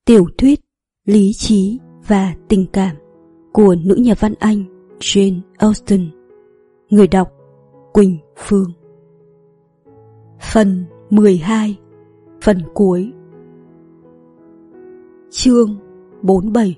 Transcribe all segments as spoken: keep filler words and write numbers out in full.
Tiểu thuyết Lý trí và tình cảm của nữ nhà văn Anh Jane Austen. Người đọc Quỳnh Phương. Phần mười hai. Phần cuối. Chương bốn mươi bảy.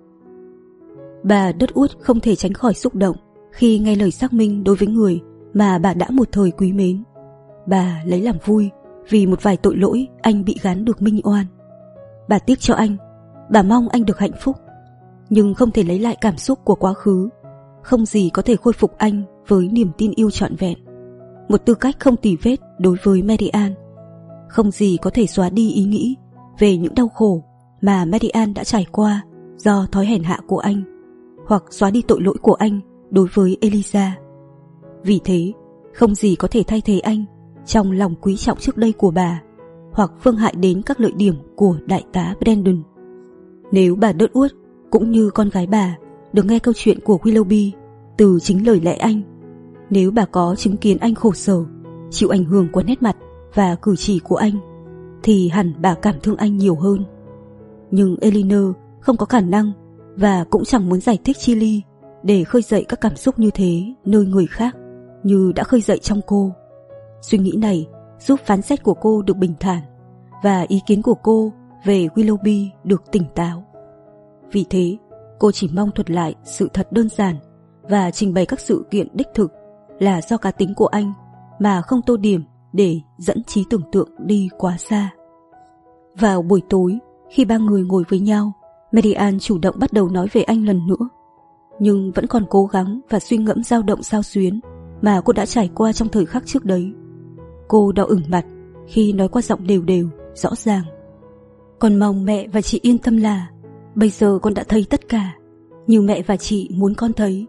Bà Dudwood không thể tránh khỏi xúc động khi nghe lời xác minh đối với người mà bà đã một thời quý mến. Bà lấy làm vui vì một vài tội lỗi anh bị gán được minh oan. Bà tiếc cho anh, bà mong anh được hạnh phúc, nhưng không thể lấy lại cảm xúc của quá khứ. Không gì có thể khôi phục anh với niềm tin yêu trọn vẹn, một tư cách không tì vết đối với Marianne. Không gì có thể xóa đi ý nghĩ về những đau khổ mà Marianne đã trải qua do thói hèn hạ của anh, hoặc xóa đi tội lỗi của anh đối với Eliza. Vì thế, không gì có thể thay thế anh trong lòng quý trọng trước đây của bà, hoặc phương hại đến các lợi điểm của đại tá Brandon. Nếu bà Dudwood cũng như con gái bà được nghe câu chuyện của Willoughby từ chính lời lẽ anh, nếu bà có chứng kiến anh khổ sở, chịu ảnh hưởng của nét mặt và cử chỉ của anh, thì hẳn bà cảm thương anh nhiều hơn. Nhưng Elinor không có khả năng và cũng chẳng muốn giải thích chi ly để khơi dậy các cảm xúc như thế nơi người khác như đã khơi dậy trong cô. Suy nghĩ này giúp phán xét của cô được bình thản và ý kiến của cô về Willoughby được tỉnh táo. Vì thế, cô chỉ mong thuật lại sự thật đơn giản và trình bày các sự kiện đích thực là do cá tính của anh, mà không tô điểm để dẫn trí tưởng tượng đi quá xa. Vào buổi tối, khi ba người ngồi với nhau, Marianne chủ động bắt đầu nói về anh lần nữa, nhưng vẫn còn cố gắng và suy ngẫm dao động xao xuyến mà cô đã trải qua trong thời khắc trước đấy. Cô đỏ ửng mặt khi nói qua giọng đều đều, rõ ràng. Con mong mẹ và chị yên tâm là bây giờ con đã thấy tất cả như mẹ và chị muốn con thấy.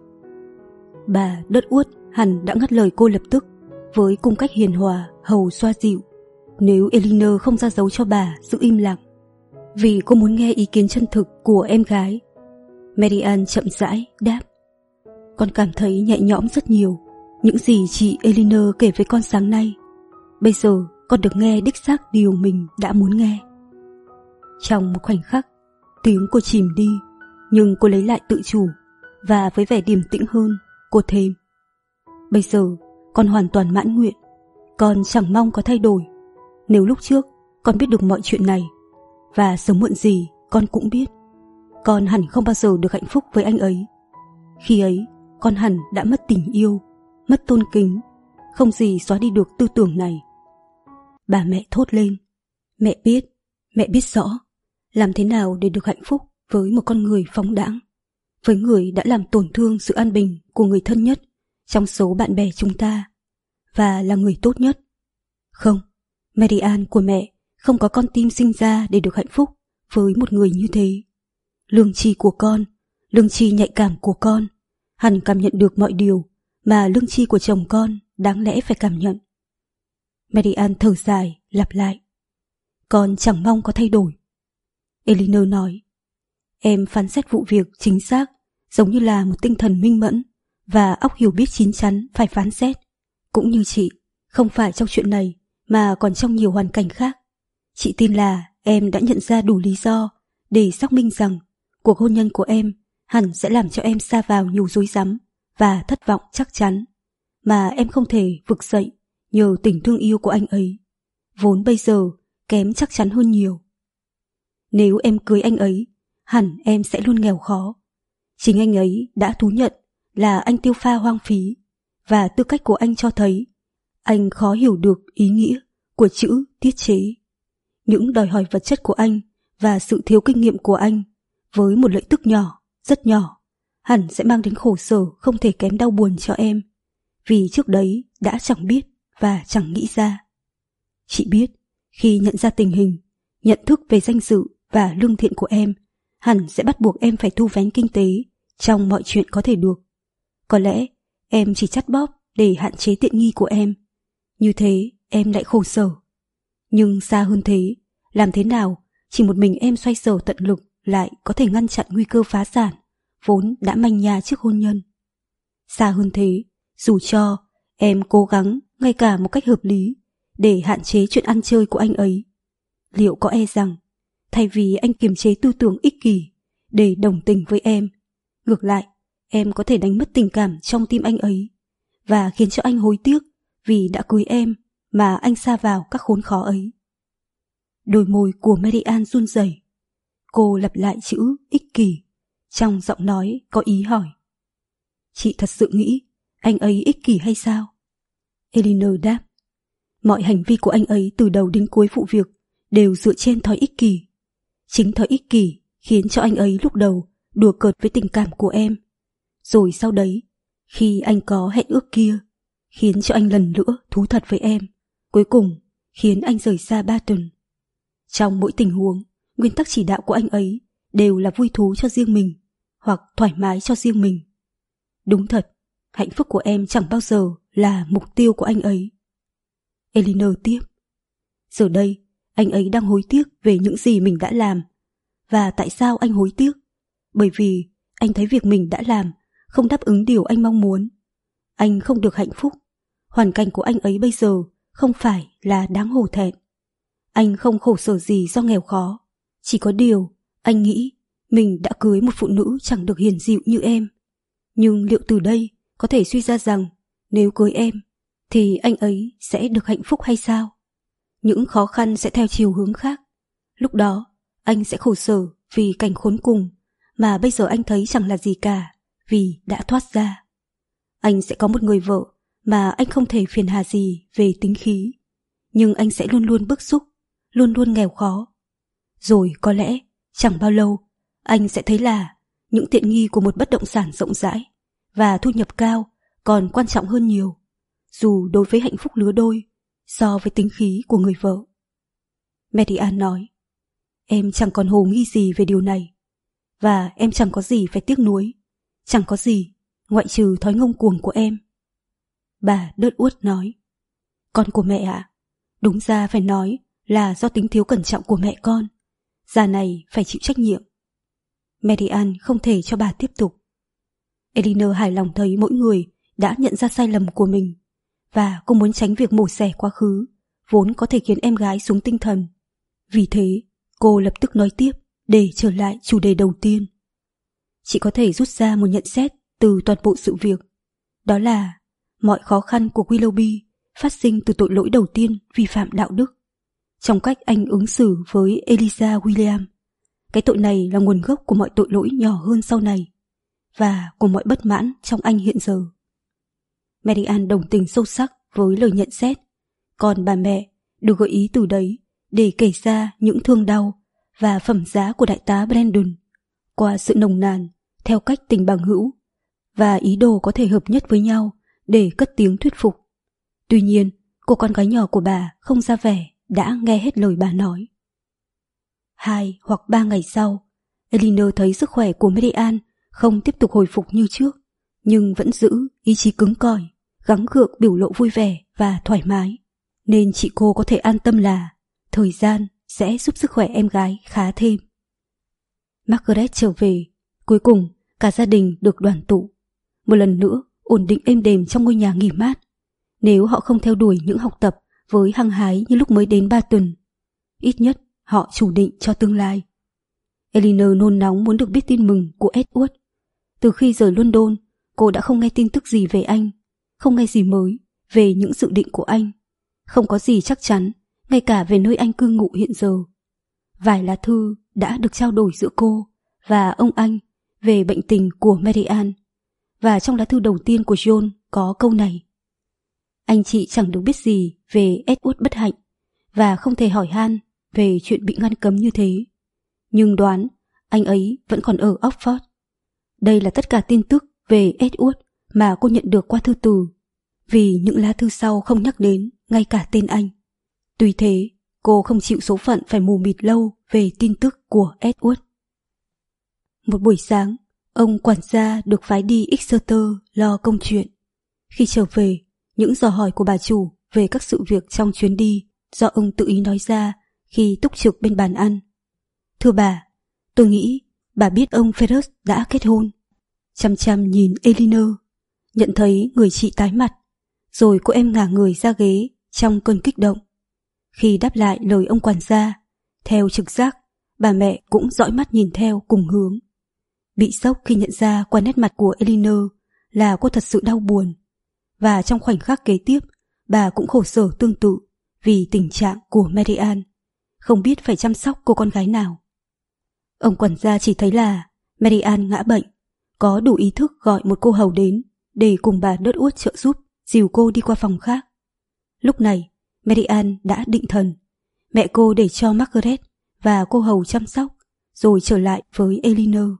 Bà Dudwood hẳn đã ngắt lời cô lập tức với cung cách hiền hòa, hầu xoa dịu, nếu Elinor không ra dấu cho bà giữ im lặng, vì cô muốn nghe ý kiến chân thực của em gái. Marianne chậm rãi đáp: Con cảm thấy nhẹ nhõm rất nhiều. Những gì chị Elinor kể với con sáng nay, bây giờ con được nghe đích xác điều mình đã muốn nghe. Trong một khoảnh khắc, tiếng cô chìm đi, nhưng cô lấy lại tự chủ và với vẻ điềm tĩnh hơn, cô thêm: Bây giờ con hoàn toàn mãn nguyện. Con chẳng mong có thay đổi. Nếu lúc trước con biết được mọi chuyện này, và sớm muộn gì con cũng biết, con hẳn không bao giờ được hạnh phúc với anh ấy. Khi ấy con hẳn đã mất tình yêu, mất tôn kính. Không gì xóa đi được tư tưởng này. Bà mẹ thốt lên: Mẹ biết, mẹ biết rõ làm thế nào để được hạnh phúc với một con người phóng đãng, với người đã làm tổn thương sự an bình của người thân nhất trong số bạn bè chúng ta, và là người tốt nhất. Không, Marianne của mẹ không có con tim sinh ra để được hạnh phúc với một người như thế. Lương tri của con, lương tri nhạy cảm của con hẳn cảm nhận được mọi điều mà lương tri của chồng con đáng lẽ phải cảm nhận. Marianne thở dài lặp lại: Con chẳng mong có thay đổi. Elinor nói: Em phán xét vụ việc chính xác, giống như là một tinh thần minh mẫn và óc hiểu biết chín chắn phải phán xét. Cũng như chị, không phải trong chuyện này mà còn trong nhiều hoàn cảnh khác. Chị tin là em đã nhận ra đủ lý do để xác minh rằng cuộc hôn nhân của em hẳn sẽ làm cho em sa vào nhiều rối rắm và thất vọng chắc chắn, mà em không thể vực dậy nhờ tình thương yêu của anh ấy, vốn bây giờ kém chắc chắn hơn nhiều. Nếu em cưới anh ấy, hẳn em sẽ luôn nghèo khó. Chính anh ấy đã thú nhận là anh tiêu pha hoang phí, và tư cách của anh cho thấy anh khó hiểu được ý nghĩa của chữ tiết chế. Những đòi hỏi vật chất của anh và sự thiếu kinh nghiệm của anh với một lợi tức nhỏ, rất nhỏ, hẳn sẽ mang đến khổ sở không thể kém đau buồn cho em, vì trước đấy đã chẳng biết và chẳng nghĩ ra. Chị biết, khi nhận ra tình hình, nhận thức về danh dự và lương thiện của em hẳn sẽ bắt buộc em phải thu vén kinh tế trong mọi chuyện có thể được. Có lẽ em chỉ chắt bóp để hạn chế tiện nghi của em, như thế em lại khổ sở. Nhưng xa hơn thế, làm thế nào chỉ một mình em xoay sở tận lực lại có thể ngăn chặn nguy cơ phá sản vốn đã manh nha trước hôn nhân. Xa hơn thế, dù cho em cố gắng ngay cả một cách hợp lý để hạn chế chuyện ăn chơi của anh ấy, liệu có e rằng Thay vì anh kiềm chế tư tưởng ích kỷ để đồng tình với em, ngược lại, em có thể đánh mất tình cảm trong tim anh ấy và khiến cho anh hối tiếc vì đã cưới em mà anh sa vào các khốn khó ấy. Đôi môi của Mary-Ann run rẩy. Cô lặp lại chữ ích kỷ, trong giọng nói có ý hỏi. Chị thật sự nghĩ anh ấy ích kỷ hay sao? Eleanor đáp. Mọi hành vi của anh ấy từ đầu đến cuối vụ việc đều dựa trên thói ích kỷ. Chính thói ích kỷ khiến cho anh ấy lúc đầu đùa cợt với tình cảm của em. Rồi sau đấy, khi anh có hẹn ước kia, khiến cho anh lần nữa thú thật với em. Cuối cùng, khiến anh rời xa Barton. Trong mỗi tình huống, nguyên tắc chỉ đạo của anh ấy đều là vui thú cho riêng mình, hoặc thoải mái cho riêng mình. Đúng thật, hạnh phúc của em chẳng bao giờ là mục tiêu của anh ấy. Eleanor tiếp. Giờ đây, anh ấy đang hối tiếc về những gì mình đã làm. Và tại sao anh hối tiếc? Bởi vì anh thấy việc mình đã làm không đáp ứng điều anh mong muốn. Anh không được hạnh phúc. Hoàn cảnh của anh ấy bây giờ không phải là đáng hổ thẹn. Anh không khổ sở gì do nghèo khó. Chỉ có điều, anh nghĩ mình đã cưới một phụ nữ chẳng được hiền dịu như em. Nhưng liệu từ đây có thể suy ra rằng nếu cưới em thì anh ấy sẽ được hạnh phúc hay sao? Những khó khăn sẽ theo chiều hướng khác. Lúc đó, anh sẽ khổ sở vì cảnh khốn cùng mà bây giờ anh thấy chẳng là gì cả vì đã thoát ra. Anh sẽ có một người vợ mà anh không thể phiền hà gì về tính khí. Nhưng anh sẽ luôn luôn bức xúc, luôn luôn nghèo khó. Rồi có lẽ, chẳng bao lâu, anh sẽ thấy là những tiện nghi của một bất động sản rộng rãi và thu nhập cao còn quan trọng hơn nhiều, dù đối với hạnh phúc lứa đôi, so với tính khí của người vợ. Mary-Ann nói, em chẳng còn hồ nghi gì về điều này, và em chẳng có gì phải tiếc nuối, chẳng có gì ngoại trừ thói ngông cuồng của em. Bà đớt uốt nói, con của mẹ ạ, à, đúng ra phải nói là do tính thiếu cẩn trọng của mẹ con, già này phải chịu trách nhiệm. Mary-Ann không thể cho bà tiếp tục. Eleanor hài lòng thấy mỗi người đã nhận ra sai lầm của mình, và cô muốn tránh việc mổ xẻ quá khứ, vốn có thể khiến em gái xuống tinh thần. Vì thế, cô lập tức nói tiếp để trở lại chủ đề đầu tiên. Chị có thể rút ra một nhận xét từ toàn bộ sự việc. Đó là mọi khó khăn của Willoughby phát sinh từ tội lỗi đầu tiên vi phạm đạo đức, trong cách anh ứng xử với Eliza William. Cái tội này là nguồn gốc của mọi tội lỗi nhỏ hơn sau này, và của mọi bất mãn trong anh hiện giờ. Mary-Ann đồng tình sâu sắc với lời nhận xét, còn bà mẹ được gợi ý từ đấy để kể ra những thương đau và phẩm giá của đại tá Brandon qua sự nồng nàn, theo cách tình bằng hữu, và ý đồ có thể hợp nhất với nhau để cất tiếng thuyết phục. Tuy nhiên, cô con gái nhỏ của bà không ra vẻ đã nghe hết lời bà nói. Hai hoặc ba ngày sau, Eleanor thấy sức khỏe của Mary-Ann không tiếp tục hồi phục như trước, nhưng vẫn giữ ý chí cứng cỏi, gắng gượng biểu lộ vui vẻ và thoải mái, nên chị cô có thể an tâm là thời gian sẽ giúp sức khỏe em gái khá thêm. Margaret trở về, cuối cùng cả gia đình được đoàn tụ, một lần nữa ổn định êm đềm trong ngôi nhà nghỉ mát. Nếu họ không theo đuổi những học tập với hăng hái như lúc mới đến Barton, ít nhất họ chủ định cho tương lai. Eleanor nôn nóng muốn được biết tin mừng của Edward. Từ khi rời London, cô đã không nghe tin tức gì về anh, không nghe gì mới về những dự định của anh, không có gì chắc chắn, ngay cả về nơi anh cư ngụ hiện giờ. Vài lá thư đã được trao đổi giữa cô và ông anh về bệnh tình của Mary-Ann, và trong lá thư đầu tiên của John có câu này: anh chị chẳng được biết gì về Edward bất hạnh và không thể hỏi han về chuyện bị ngăn cấm như thế, nhưng đoán anh ấy vẫn còn ở Oxford. Đây là tất cả tin tức về Edward mà cô nhận được qua thư từ, vì những lá thư sau không nhắc đến ngay cả tên anh. Tuy thế, cô không chịu số phận phải mù mịt lâu về tin tức của Edward. Một buổi sáng, ông quản gia được phái đi Exeter lo công chuyện. Khi trở về, những dò hỏi của bà chủ về các sự việc trong chuyến đi do ông tự ý nói ra khi túc trực bên bàn ăn. Thưa bà, tôi nghĩ bà biết ông Ferrus đã kết hôn. Chăm chăm nhìn Eleanor, nhận thấy người chị tái mặt, rồi cô em ngả người ra ghế trong cơn kích động. Khi đáp lại lời ông quản gia, theo trực giác, bà mẹ cũng dõi mắt nhìn theo cùng hướng. Bị sốc khi nhận ra qua nét mặt của Eleanor là cô thật sự đau buồn. Và trong khoảnh khắc kế tiếp, bà cũng khổ sở tương tự vì tình trạng của Marianne, không biết phải chăm sóc cô con gái nào. Ông quản gia chỉ thấy là Marianne ngã bệnh, có đủ ý thức gọi một cô hầu đến để cùng bà Dudworth trợ giúp dìu cô đi qua phòng khác. Lúc này, Marianne đã định thần. Mẹ cô để cho Margaret và cô hầu chăm sóc, rồi trở lại với Eleanor.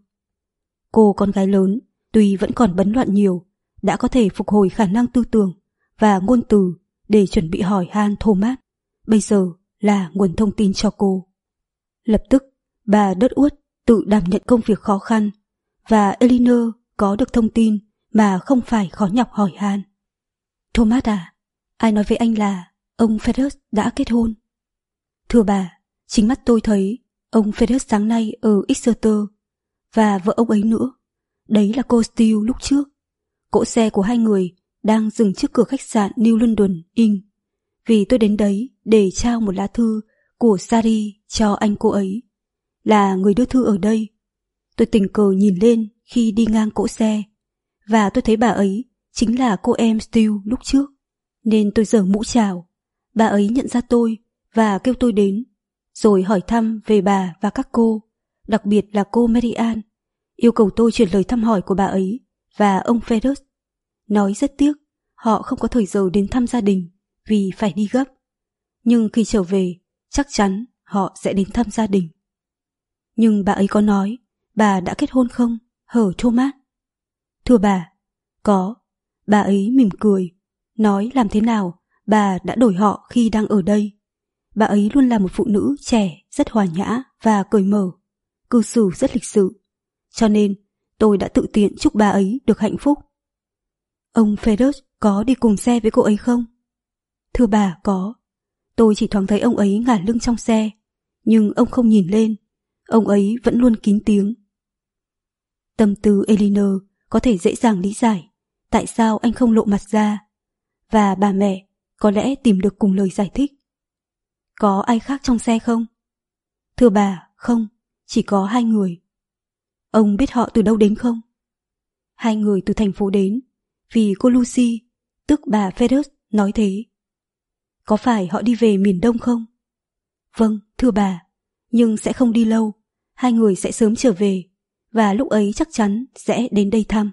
Cô con gái lớn, tuy vẫn còn bấn loạn nhiều, đã có thể phục hồi khả năng tư tưởng và ngôn từ để chuẩn bị hỏi han Thomas. Bây giờ là nguồn thông tin cho cô. Lập tức, bà Dudworth tự đảm nhận công việc khó khăn, và Eleanor có được thông tin mà không phải khó nhọc hỏi han. Thomas à, ai nói với anh là ông Ferrers đã kết hôn? Thưa bà, chính mắt tôi thấy ông Ferrers sáng nay ở Exeter, và vợ ông ấy nữa. Đấy là cô Steele lúc trước. Cỗ xe của hai người đang dừng trước cửa khách sạn New London Inn, vì tôi đến đấy để trao một lá thư của Sari cho anh cô ấy, là người đưa thư ở đây. Tôi tình cờ nhìn lên khi đi ngang cỗ xe, và tôi thấy bà ấy chính là cô em Steele lúc trước, nên tôi giở mũ chào. Bà ấy nhận ra tôi và kêu tôi đến, rồi hỏi thăm về bà và các cô, đặc biệt là cô Marianne, yêu cầu tôi chuyển lời thăm hỏi của bà ấy và ông Ferrers. Nói rất tiếc, họ không có thời giờ đến thăm gia đình vì phải đi gấp. Nhưng khi trở về, chắc chắn họ sẽ đến thăm gia đình. Nhưng bà ấy có nói bà đã kết hôn không, hở Thomas? Thưa bà, có. Bà ấy mỉm cười, nói làm thế nào bà đã đổi họ khi đang ở đây. Bà ấy luôn là một phụ nữ trẻ, rất hòa nhã và cởi mở, cư xử rất lịch sự. Cho nên tôi đã tự tiện chúc bà ấy được hạnh phúc. Ông Ferrers có đi cùng xe với cô ấy không? Thưa bà, có. Tôi chỉ thoáng thấy ông ấy ngả lưng trong xe, nhưng ông không nhìn lên. Ông ấy vẫn luôn kín tiếng. Tâm tư Eleanor có thể dễ dàng lý giải tại sao anh không lộ mặt ra, và bà mẹ có lẽ tìm được cùng lời giải thích. Có ai khác trong xe không? Thưa bà, không, chỉ có hai người. Ông biết họ từ đâu đến không? Hai người từ thành phố đến, vì cô Lucy, tức bà Ferrers, nói thế. Có phải họ đi về miền Đông không? Vâng, thưa bà, nhưng sẽ không đi lâu. Hai người sẽ sớm trở về, và lúc ấy chắc chắn sẽ đến đây thăm.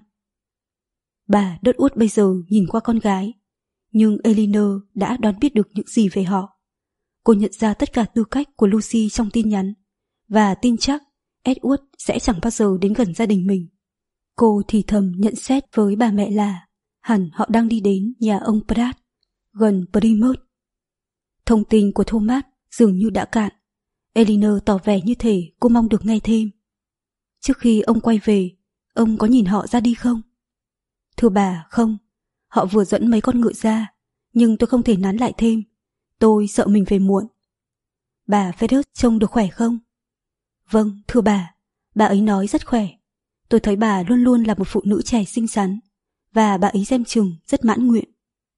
Bà Dudworth bây giờ nhìn qua con gái, nhưng Eleanor đã đoán biết được những gì về họ. Cô nhận ra tất cả tư cách của Lucy trong tin nhắn, và tin chắc Edward sẽ chẳng bao giờ đến gần gia đình mình. Cô thì thầm nhận xét với bà mẹ là hẳn họ đang đi đến nhà ông Pratt, gần Plymouth. Thông tin của Thomas dường như đã cạn. Eleanor tỏ vẻ như thể cô mong được nghe thêm. Trước khi ông quay về, ông có nhìn họ ra đi không? Thưa bà, không. Họ vừa dẫn mấy con ngựa ra, nhưng tôi không thể nán lại thêm. Tôi sợ mình về muộn. Bà Ferrers trông được khỏe không? Vâng, thưa bà, bà ấy nói rất khỏe. Tôi thấy bà luôn luôn là một phụ nữ trẻ xinh xắn, và bà ấy xem chừng rất mãn nguyện.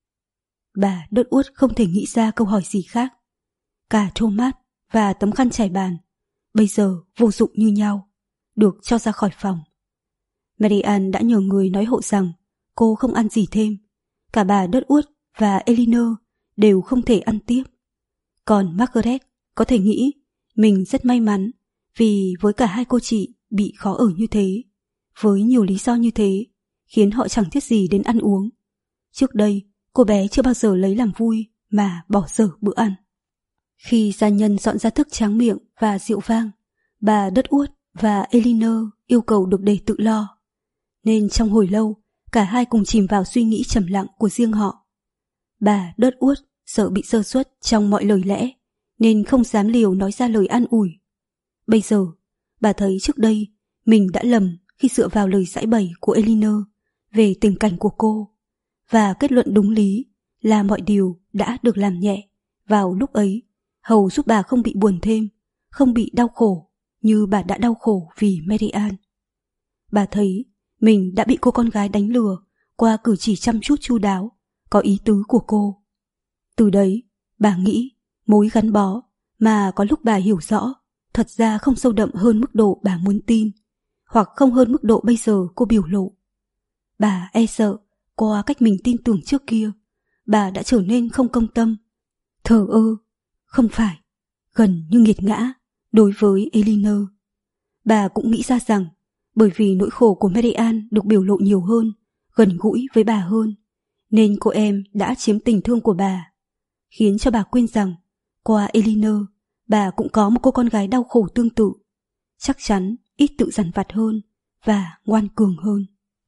Bà Dudworth không thể nghĩ ra câu hỏi gì khác. Cả Thomas và tấm khăn trải bàn bây giờ vô dụng như nhau, được cho ra khỏi phòng. Marianne đã nhờ người nói hộ rằng cô không ăn gì thêm. Cả bà Dudworth và Eleanor đều không thể ăn tiếp. Còn Margaret có thể nghĩ mình rất may mắn vì với cả hai cô chị bị khó ở như thế, với nhiều lý do như thế, khiến họ chẳng thiết gì đến ăn uống. Trước đây, cô bé chưa bao giờ lấy làm vui mà bỏ dở bữa ăn. Khi gia nhân dọn ra thức tráng miệng và rượu vang, bà Dudworth và Eleanor yêu cầu được để tự lo. Nên trong hồi lâu, cả hai cùng chìm vào suy nghĩ trầm lặng của riêng họ. Bà Dudworth sợ bị sơ suất trong mọi lời lẽ, nên không dám liều nói ra lời an ủi. Bây giờ, bà thấy trước đây mình đã lầm khi dựa vào lời giải bày của Eleanor về tình cảnh của cô, và kết luận đúng lý là mọi điều đã được làm nhẹ vào lúc ấy, hầu giúp bà không bị buồn thêm, không bị đau khổ như bà đã đau khổ vì Marianne. Bà thấy mình đã bị cô con gái đánh lừa qua cử chỉ chăm chút chu đáo, có ý tứ của cô. Từ đấy, bà nghĩ mối gắn bó mà có lúc bà hiểu rõ thật ra không sâu đậm hơn mức độ bà muốn tin, hoặc không hơn mức độ bây giờ cô biểu lộ. Bà e sợ qua cách mình tin tưởng trước kia, bà đã trở nên không công tâm, thờ ơ, không phải, gần như nghiệt ngã đối với Elinor. Bà cũng nghĩ ra rằng bởi vì nỗi khổ của Marianne được biểu lộ nhiều hơn, gần gũi với bà hơn, nên cô em đã chiếm tình thương của bà, khiến cho bà quên rằng qua Elinor, bà cũng có một cô con gái đau khổ tương tự, chắc chắn ít tự dằn vặt hơn và ngoan cường hơn.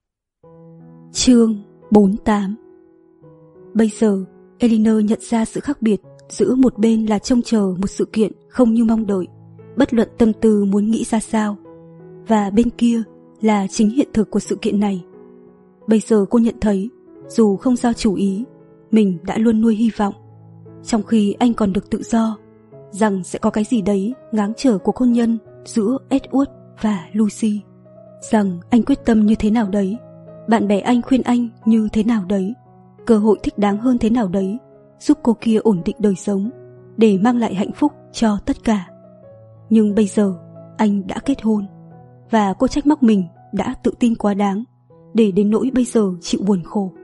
Chương bốn mươi tám. Bây giờ, Elinor nhận ra sự khác biệt giữa một bên là trông chờ một sự kiện không như mong đợi, bất luận tâm tư muốn nghĩ ra sao, và bên kia là chính hiện thực của sự kiện này. Bây giờ cô nhận thấy, dù không giao chủ ý, mình đã luôn nuôi hy vọng, trong khi anh còn được tự do, rằng sẽ có cái gì đấy ngáng trở cuộc hôn nhân giữa Edward và Lucy, rằng anh quyết tâm như thế nào đấy, bạn bè anh khuyên anh như thế nào đấy, cơ hội thích đáng hơn thế nào đấy, giúp cô kia ổn định đời sống, để mang lại hạnh phúc cho tất cả. Nhưng bây giờ, anh đã kết hôn, và cô trách móc mình đã tự tin quá đáng, để đến nỗi bây giờ chịu buồn khổ.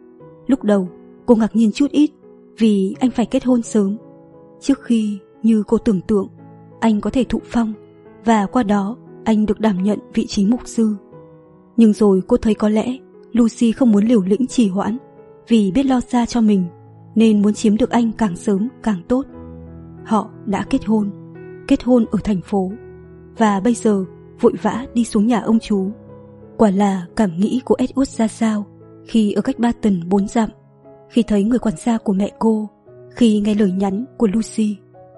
Lúc đầu, cô ngạc nhiên chút ít vì anh phải kết hôn sớm, trước khi, như cô tưởng tượng, anh có thể thụ phong, và qua đó anh được đảm nhận vị trí mục sư. Nhưng rồi cô thấy có lẽ Lucy không muốn liều lĩnh trì hoãn, vì biết lo xa cho mình, nên muốn chiếm được anh càng sớm càng tốt. Họ đã kết hôn, kết hôn ở thành phố, và bây giờ vội vã đi xuống nhà ông chú. Quả là cảm nghĩ của Edward ra sao khi ở cách Barton bốn dặm, khi thấy người quản gia của mẹ cô, khi nghe lời nhắn của Lucy.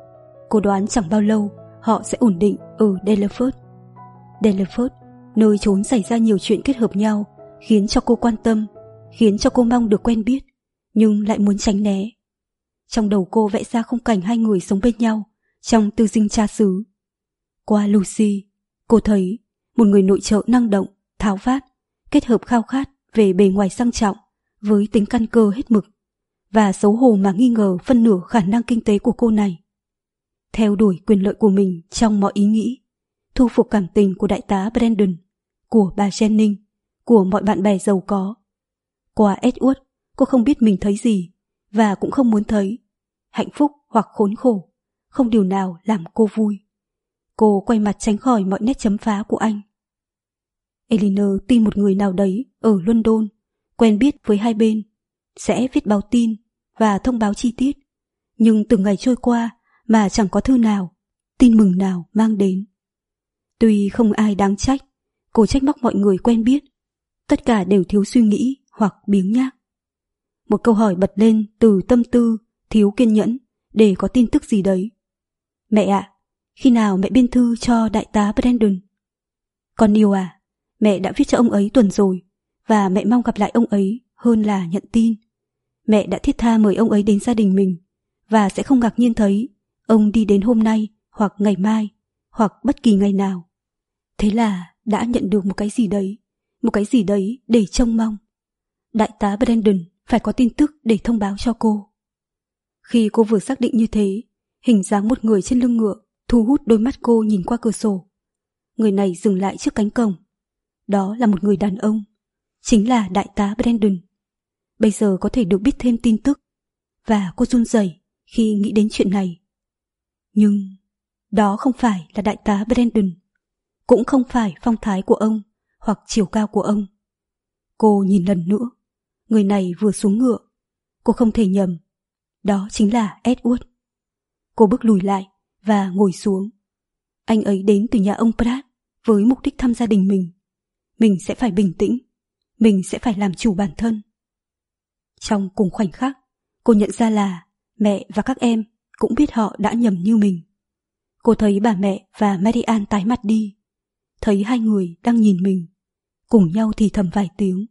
Cô đoán chẳng bao lâu họ sẽ ổn định ở Delaford. Delaford, nơi trốn xảy ra nhiều chuyện kết hợp nhau, khiến cho cô quan tâm, khiến cho cô mong được quen biết, nhưng lại muốn tránh né. Trong đầu cô vẽ ra khung cảnh hai người sống bên nhau trong tư dinh cha xứ. Qua Lucy, cô thấy một người nội trợ năng động, tháo vát, kết hợp khao khát về bề ngoài sang trọng với tính căn cơ hết mực, và xấu hổ mà nghi ngờ phân nửa khả năng kinh tế của cô này. Theo đuổi quyền lợi của mình trong mọi ý nghĩ, thu phục cảm tình của đại tá Brandon, của bà Jennings, của mọi bạn bè giàu có. Qua Edward, cô không biết mình thấy gì, và cũng không muốn thấy. Hạnh phúc hoặc khốn khổ, không điều nào làm cô vui. Cô quay mặt tránh khỏi mọi nét chấm phá của anh. Elinor tin một người nào đấy ở London, quen biết với hai bên, sẽ viết báo tin và thông báo chi tiết. Nhưng từng ngày trôi qua mà chẳng có thư nào, tin mừng nào mang đến. Tuy không ai đáng trách, cô trách móc mọi người quen biết. Tất cả đều thiếu suy nghĩ hoặc biếng nhác. Một câu hỏi bật lên từ tâm tư, thiếu kiên nhẫn để có tin tức gì đấy. Mẹ ạ, à, khi nào mẹ biên thư cho đại tá Brandon? Con yêu à, mẹ đã viết cho ông ấy tuần rồi, và mẹ mong gặp lại ông ấy hơn là nhận tin. Mẹ đã thiết tha mời ông ấy đến gia đình mình, và sẽ không ngạc nhiên thấy ông đi đến hôm nay hoặc ngày mai, hoặc bất kỳ ngày nào. Thế là đã nhận được một cái gì đấy, một cái gì đấy để trông mong. Đại tá Brandon phải có tin tức để thông báo cho cô. Khi cô vừa xác định như thế, hình dáng một người trên lưng ngựa thu hút đôi mắt cô nhìn qua cửa sổ. Người này dừng lại trước cánh cổng. Đó là một người đàn ông, chính là đại tá Brandon. Bây giờ có thể được biết thêm tin tức, và cô run rẩy khi nghĩ đến chuyện này. Nhưng đó không phải là đại tá Brandon, cũng không phải phong thái của ông hoặc chiều cao của ông. Cô nhìn lần nữa, người này vừa xuống ngựa. Cô không thể nhầm, đó chính là Edward. Cô bước lùi lại và ngồi xuống. Anh ấy đến từ nhà ông Pratt với mục đích thăm gia đình mình. Mình sẽ phải bình tĩnh, mình sẽ phải làm chủ bản thân. Trong cùng khoảnh khắc, cô nhận ra là mẹ và các em cũng biết họ đã nhầm như mình. Cô thấy bà mẹ và Marianne tái mặt đi, thấy hai người đang nhìn mình, cùng nhau thì thầm vài tiếng.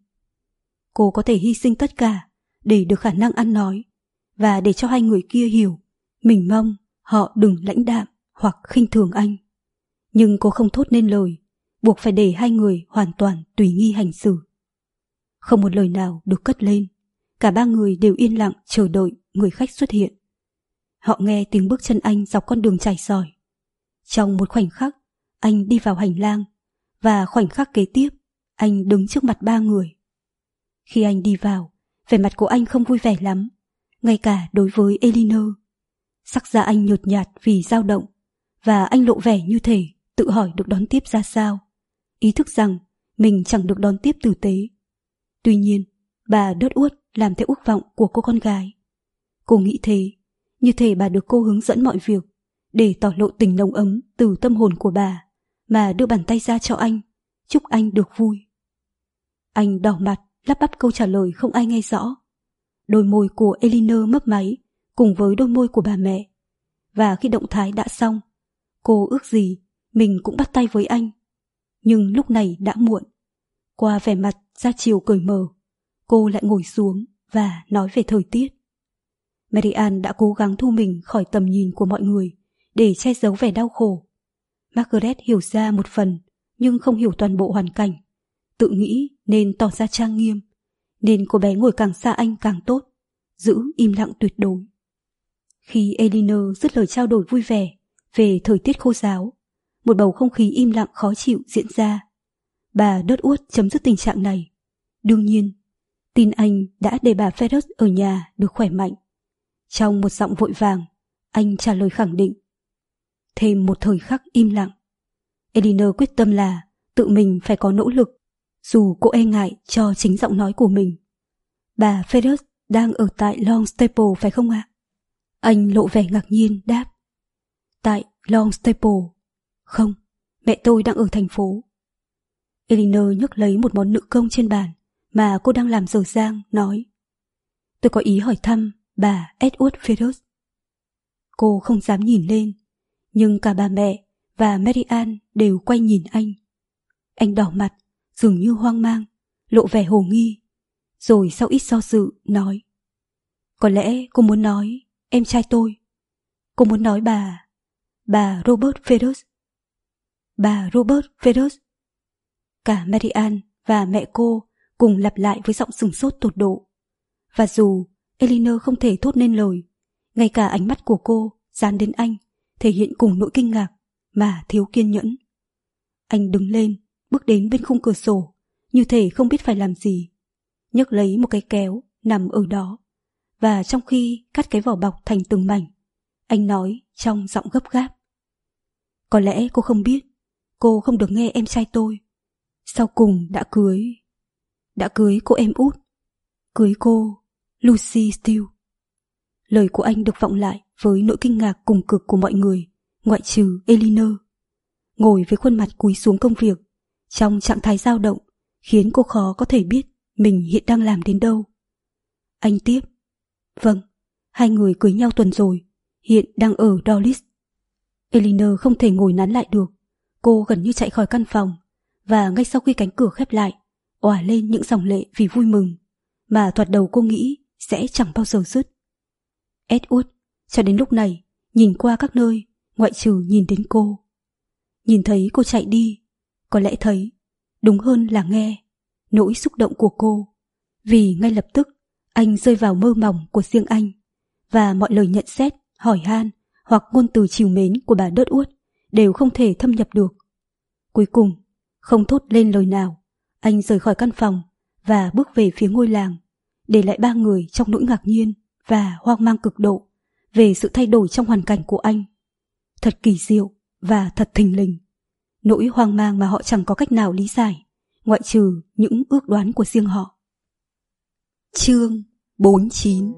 Cô có thể hy sinh tất cả để được khả năng ăn nói, và để cho hai người kia hiểu mình mong họ đừng lãnh đạm hoặc khinh thường anh. Nhưng cô không thốt nên lời, buộc phải để hai người hoàn toàn tùy nghi hành xử. Không một lời nào được cất lên, cả ba người đều yên lặng chờ đợi người khách xuất hiện. Họ nghe tiếng bước chân anh dọc con đường trải sỏi. Trong một khoảnh khắc, anh đi vào hành lang, và khoảnh khắc kế tiếp, anh đứng trước mặt ba người. Khi anh đi vào, vẻ mặt của anh không vui vẻ lắm, ngay cả đối với Elinor. Sắc da anh nhợt nhạt vì dao động, và anh lộ vẻ như thể tự hỏi được đón tiếp ra sao, ý thức rằng mình chẳng được đón tiếp tử tế. Tuy nhiên, bà đớt uốt làm theo ước vọng của cô con gái. Cô nghĩ thế, như thể bà được cô hướng dẫn mọi việc, để tỏ lộ tình nồng ấm từ tâm hồn của bà, mà đưa bàn tay ra cho anh, chúc anh được vui. Anh đỏ mặt, lắp bắp câu trả lời không ai nghe rõ. Đôi môi của Elinor mấp máy cùng với đôi môi của bà mẹ. Và khi động thái đã xong, cô ước gì mình cũng bắt tay với anh. Nhưng lúc này đã muộn. Qua vẻ mặt ra chiều cởi mở, cô lại ngồi xuống và nói về thời tiết. Marianne đã cố gắng thu mình khỏi tầm nhìn của mọi người để che giấu vẻ đau khổ. Margaret hiểu ra một phần nhưng không hiểu toàn bộ hoàn cảnh, tự nghĩ nên tỏ ra trang nghiêm, nên cô bé ngồi càng xa anh càng tốt, giữ im lặng tuyệt đối. Khi Elinor dứt lời trao đổi vui vẻ về thời tiết khô ráo, một bầu không khí im lặng khó chịu diễn ra. Bà đớt uốt chấm dứt tình trạng này. Đương nhiên, tin anh đã để bà Ferris ở nhà được khỏe mạnh. Trong một giọng vội vàng, anh trả lời khẳng định. Thêm một thời khắc im lặng. Elinor quyết tâm là tự mình phải có nỗ lực, dù cô e ngại cho chính giọng nói của mình. Bà Ferris đang ở tại Longstaple phải không ạ? Anh lộ vẻ ngạc nhiên đáp. Tại Longstaple? Không, mẹ tôi đang ở thành phố. Elinor nhấc lấy một món nữ công trên bàn mà cô đang làm dở dang, nói. Tôi có ý hỏi thăm bà Edward Ferris. Cô không dám nhìn lên, nhưng cả bà mẹ và Marianne đều quay nhìn anh. Anh đỏ mặt, dường như hoang mang, lộ vẻ hồ nghi, rồi sau ít do dự nói. Có lẽ cô muốn nói em trai tôi. Cô muốn nói bà, bà Robert Ferris. Bà Robert Ferris. Cả Marianne và mẹ cô cùng lặp lại với giọng sửng sốt tột độ. Và dù Elinor không thể thốt nên lời, ngay cả ánh mắt của cô dán đến anh thể hiện cùng nỗi kinh ngạc mà thiếu kiên nhẫn. Anh đứng lên, bước đến bên khung cửa sổ, như thể không biết phải làm gì, nhấc lấy một cái kéo nằm ở đó, và trong khi cắt cái vỏ bọc thành từng mảnh, anh nói trong giọng gấp gáp. Có lẽ cô không biết, cô không được nghe em trai tôi sau cùng đã cưới, đã cưới cô em út, cưới cô Lucy Steele. Lời của anh được vọng lại với nỗi kinh ngạc cùng cực của mọi người, ngoại trừ Elinor. Ngồi với khuôn mặt cúi xuống công việc, trong trạng thái dao động, khiến cô khó có thể biết mình hiện đang làm đến đâu. Anh tiếp. Vâng, hai người cưới nhau tuần rồi, hiện đang ở Dulwich. Elinor không thể ngồi nán lại được, cô gần như chạy khỏi căn phòng, và ngay sau khi cánh cửa khép lại, òa lên những dòng lệ vì vui mừng, mà thoạt đầu cô nghĩ sẽ chẳng bao giờ dứt. Edward, cho đến lúc này, nhìn qua các nơi, ngoại trừ nhìn đến cô. Nhìn thấy cô chạy đi, có lẽ thấy, đúng hơn là nghe, nỗi xúc động của cô, vì ngay lập tức anh rơi vào mơ mộng của riêng anh, và mọi lời nhận xét, hỏi han hoặc ngôn từ trìu mến của bà đớt uốt đều không thể thâm nhập được. Cuối cùng, không thốt lên lời nào, anh rời khỏi căn phòng và bước về phía ngôi làng, để lại ba người trong nỗi ngạc nhiên và hoang mang cực độ về sự thay đổi trong hoàn cảnh của anh. Thật kỳ diệu và thật thình lình, nỗi hoang mang mà họ chẳng có cách nào lý giải, ngoại trừ những ước đoán của riêng họ. Chương bốn mươi chín.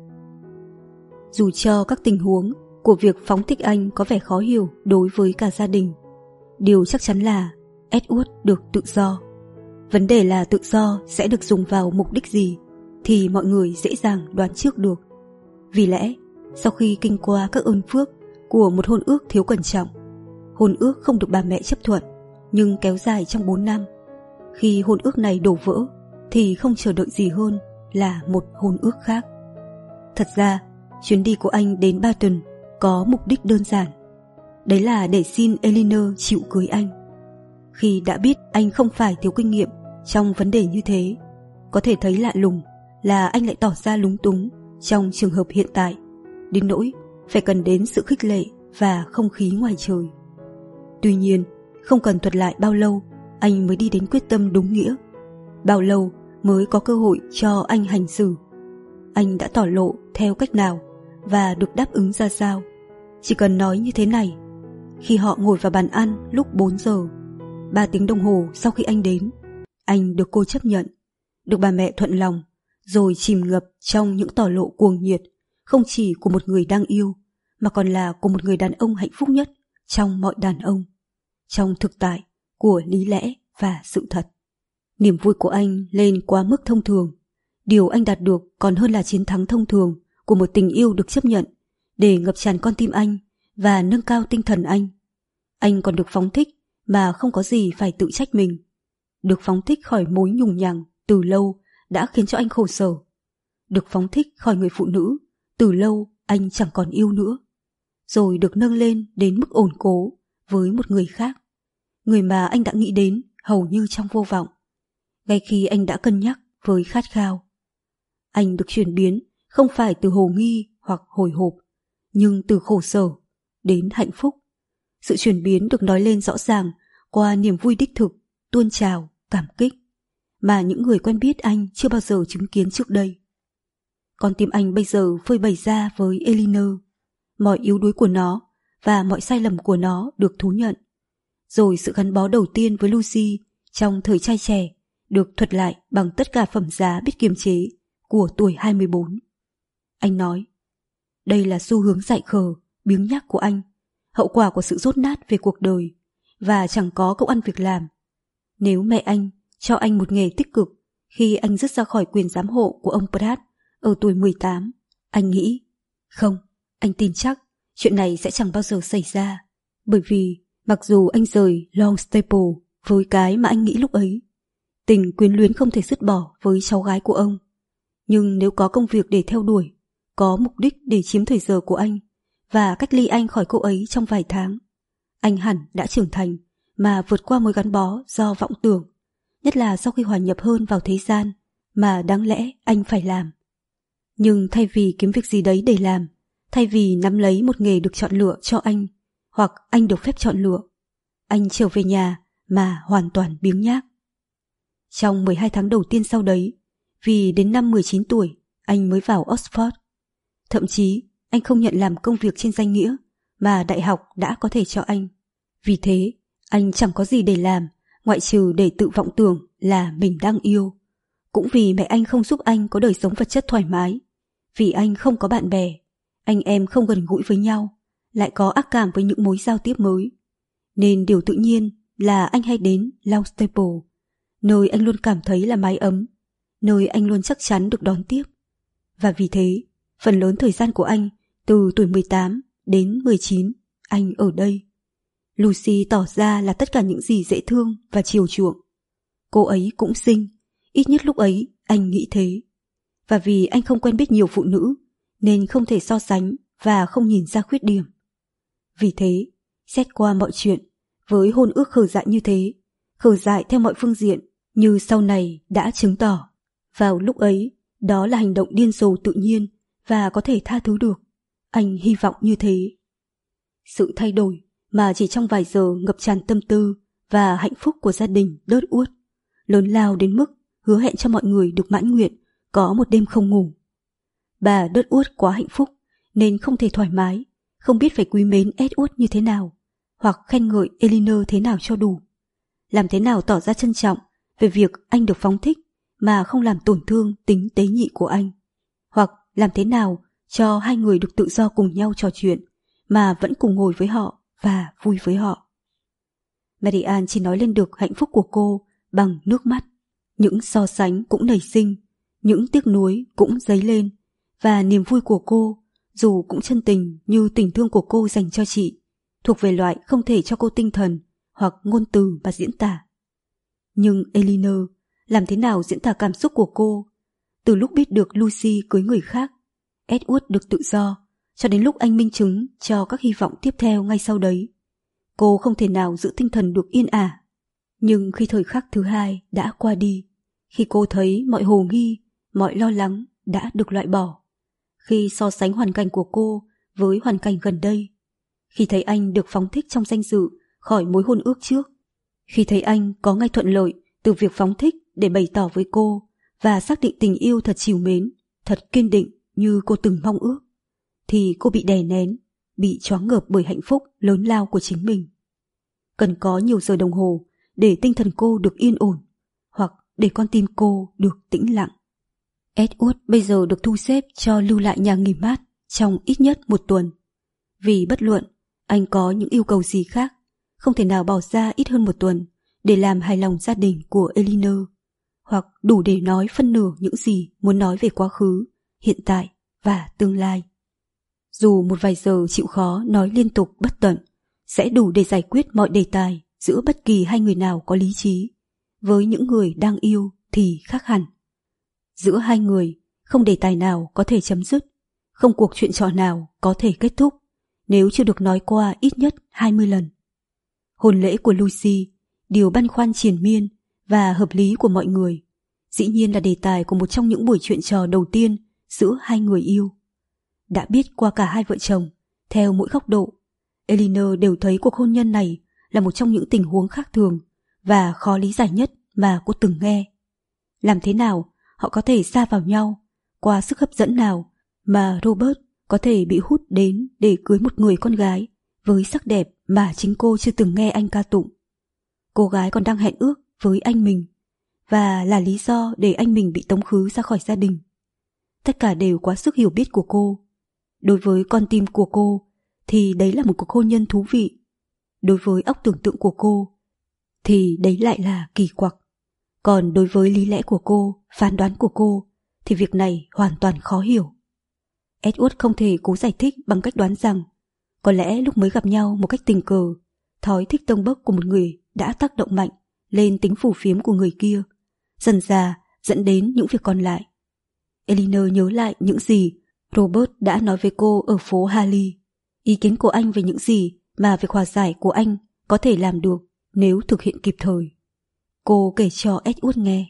Dù cho các tình huống của việc phóng thích anh có vẻ khó hiểu đối với cả gia đình, điều chắc chắn là Edward được tự do. Vấn đề là tự do sẽ được dùng vào mục đích gì thì mọi người dễ dàng đoán trước được. Vì lẽ, sau khi kinh qua các ơn phước của một hôn ước thiếu cẩn trọng, hôn ước không được bà mẹ chấp thuận nhưng kéo dài trong bốn năm, khi hôn ước này đổ vỡ thì không chờ đợi gì hơn là một hôn ước khác. Thật ra, chuyến đi của anh đến Barton có mục đích đơn giản, đấy là để xin Elinor chịu cưới anh. Khi đã biết anh không phải thiếu kinh nghiệm trong vấn đề như thế, có thể thấy lạ lùng là anh lại tỏ ra lúng túng trong trường hợp hiện tại, đến nỗi phải cần đến sự khích lệ và không khí ngoài trời. Tuy nhiên, không cần thuật lại bao lâu, anh mới đi đến quyết tâm đúng nghĩa. Bao lâu mới có cơ hội cho anh hành xử. Anh đã tỏ lộ theo cách nào và được đáp ứng ra sao. Chỉ cần nói như thế này. Khi họ ngồi vào bàn ăn lúc bốn giờ, ba tiếng đồng hồ sau khi anh đến, anh được cô chấp nhận, được bà mẹ thuận lòng, rồi chìm ngập trong những tỏ lộ cuồng nhiệt, không chỉ của một người đang yêu, mà còn là của một người đàn ông hạnh phúc nhất trong mọi đàn ông, trong thực tại của lý lẽ và sự thật. Niềm vui của anh lên quá mức thông thường. Điều anh đạt được còn hơn là chiến thắng thông thường của một tình yêu được chấp nhận để ngập tràn con tim anh và nâng cao tinh thần anh. Anh còn được phóng thích mà không có gì phải tự trách mình. Được phóng thích khỏi mối nhùng nhằng từ lâu đã khiến cho anh khổ sở. Được phóng thích khỏi người phụ nữ từ lâu anh chẳng còn yêu nữa. Rồi được nâng lên đến mức ổn cố với một người khác, người mà anh đã nghĩ đến hầu như trong vô vọng, ngay khi anh đã cân nhắc với khát khao. Anh được chuyển biến không phải từ hồ nghi hoặc hồi hộp, nhưng từ khổ sở đến hạnh phúc. Sự chuyển biến được nói lên rõ ràng qua niềm vui đích thực, tuôn trào, cảm kích, mà những người quen biết anh chưa bao giờ chứng kiến trước đây. Con tim anh bây giờ phơi bày ra với Elinor. Mọi yếu đuối của nó và mọi sai lầm của nó được thú nhận. Rồi sự gắn bó đầu tiên với Lucy trong thời trai trẻ được thuật lại bằng tất cả phẩm giá biết kiềm chế của tuổi hai mươi bốn. Anh nói, đây là xu hướng dại khờ, biếng nhác của anh, hậu quả của sự dốt nát về cuộc đời, và chẳng có công ăn việc làm. Nếu mẹ anh cho anh một nghề tích cực khi anh dứt ra khỏi quyền giám hộ của ông Pratt ở tuổi mười tám, anh nghĩ, không, anh tin chắc chuyện này sẽ chẳng bao giờ xảy ra. Bởi vì mặc dù anh rời Longstaple với cái mà anh nghĩ lúc ấy, tình quyến luyến không thể dứt bỏ với cháu gái của ông, nhưng nếu có công việc để theo đuổi, có mục đích để chiếm thời giờ của anh và cách ly anh khỏi cô ấy trong vài tháng, anh hẳn đã trưởng thành mà vượt qua mối gắn bó do vọng tưởng, nhất là sau khi hòa nhập hơn vào thế gian mà đáng lẽ anh phải làm. Nhưng thay vì kiếm việc gì đấy để làm, thay vì nắm lấy một nghề được chọn lựa cho anh, hoặc anh được phép chọn lựa, anh trở về nhà mà hoàn toàn biếng nhác. Trong mười hai tháng đầu tiên sau đấy, vì đến năm mười chín tuổi anh mới vào Oxford. Thậm chí anh không nhận làm công việc trên danh nghĩa mà đại học đã có thể cho anh. Vì thế anh chẳng có gì để làm ngoại trừ để tự vọng tưởng là mình đang yêu. Cũng vì mẹ anh không giúp anh có đời sống vật chất thoải mái, vì anh không có bạn bè, anh em không gần gũi với nhau, lại có ác cảm với những mối giao tiếp mới, nên điều tự nhiên là anh hay đến Longstaple, nơi anh luôn cảm thấy là mái ấm, nơi anh luôn chắc chắn được đón tiếp. Và vì thế, phần lớn thời gian của anh từ tuổi mười tám đến mười chín, anh ở đây. Lucy tỏ ra là tất cả những gì dễ thương và chiều chuộng. Cô ấy cũng xinh, ít nhất lúc ấy anh nghĩ thế. Và vì anh không quen biết nhiều phụ nữ, nên không thể so sánh và không nhìn ra khuyết điểm. Vì thế, xét qua mọi chuyện, với hôn ước khờ dại như thế, khờ dại theo mọi phương diện như sau này đã chứng tỏ, vào lúc ấy, đó là hành động điên rồ tự nhiên và có thể tha thứ được. Anh hy vọng như thế. Sự thay đổi mà chỉ trong vài giờ ngập tràn tâm tư và hạnh phúc của gia đình Dudwood, lớn lao đến mức hứa hẹn cho mọi người được mãn nguyện có một đêm không ngủ. Bà Dudwood quá hạnh phúc nên không thể thoải mái, không biết phải quý mến Edward như thế nào, hoặc khen ngợi Elinor thế nào cho đủ. Làm thế nào tỏ ra trân trọng về việc anh được phóng thích mà không làm tổn thương tính tế nhị của anh, hoặc làm thế nào cho hai người được tự do cùng nhau trò chuyện mà vẫn cùng ngồi với họ và vui với họ. Marianne chỉ nói lên được hạnh phúc của cô bằng nước mắt. Những so sánh cũng nảy sinh, những tiếc nuối cũng dấy lên, và niềm vui của cô, dù cũng chân tình như tình thương của cô dành cho chị, thuộc về loại không thể cho cô tinh thần hoặc ngôn từ mà diễn tả. Nhưng Elinor, làm thế nào diễn tả cảm xúc của cô? Từ lúc biết được Lucy cưới người khác, Edward được tự do, cho đến lúc anh minh chứng cho các hy vọng tiếp theo ngay sau đấy, cô không thể nào giữ tinh thần được yên ả. Nhưng khi thời khắc thứ hai đã qua đi, khi cô thấy mọi hồ nghi, mọi lo lắng đã được loại bỏ, khi so sánh hoàn cảnh của cô với hoàn cảnh gần đây, khi thấy anh được phóng thích trong danh dự khỏi mối hôn ước trước. Khi thấy anh có ngay thuận lợi từ việc phóng thích để bày tỏ với cô và xác định tình yêu thật trìu mến, thật kiên định như cô từng mong ước, thì cô bị đè nén, bị choáng ngợp bởi hạnh phúc lớn lao của chính mình. Cần có nhiều giờ đồng hồ để tinh thần cô được yên ổn, hoặc để con tim cô được tĩnh lặng. Edward bây giờ được thu xếp cho lưu lại nhà nghỉ mát trong ít nhất một tuần. Vì bất luận anh có những yêu cầu gì khác, không thể nào bỏ ra ít hơn một tuần để làm hài lòng gia đình của Elinor, hoặc đủ để nói phân nửa những gì muốn nói về quá khứ, hiện tại và tương lai. Dù một vài giờ chịu khó nói liên tục bất tận sẽ đủ để giải quyết mọi đề tài giữa bất kỳ hai người nào có lý trí. Với những người đang yêu thì khác hẳn. Giữa hai người không đề tài nào có thể chấm dứt, không cuộc chuyện trò nào có thể kết thúc nếu chưa được nói qua ít nhất hai mươi lần. Hôn lễ của Lucy, điều băn khoăn triền miên và hợp lý của mọi người, dĩ nhiên là đề tài của một trong những buổi chuyện trò đầu tiên giữa hai người yêu. Đã biết qua cả hai vợ chồng, theo mỗi góc độ, Elinor đều thấy cuộc hôn nhân này là một trong những tình huống khác thường và khó lý giải nhất mà cô từng nghe. Làm thế nào họ có thể xa vào nhau, qua sức hấp dẫn nào mà Robert có thể bị hút đến để cưới một người con gái với sắc đẹp mà chính cô chưa từng nghe anh ca tụng. Cô gái còn đang hẹn ước với anh mình, và là lý do để anh mình bị tống khứ ra khỏi gia đình. Tất cả đều quá sức hiểu biết của cô. Đối với con tim của cô thì đấy là một cuộc hôn nhân thú vị. Đối với óc tưởng tượng của cô thì đấy lại là kỳ quặc. Còn đối với lý lẽ của cô, phán đoán của cô, thì việc này hoàn toàn khó hiểu. Edward không thể cố giải thích bằng cách đoán rằng có lẽ lúc mới gặp nhau một cách tình cờ, thói thích tông bốc của một người đã tác động mạnh lên tính phù phiếm của người kia, dần dà dẫn đến những việc còn lại. Elinor nhớ lại những gì Robert đã nói với cô ở phố Harley, ý kiến của anh về những gì mà việc hòa giải của anh có thể làm được nếu thực hiện kịp thời. Cô kể cho Edward nghe.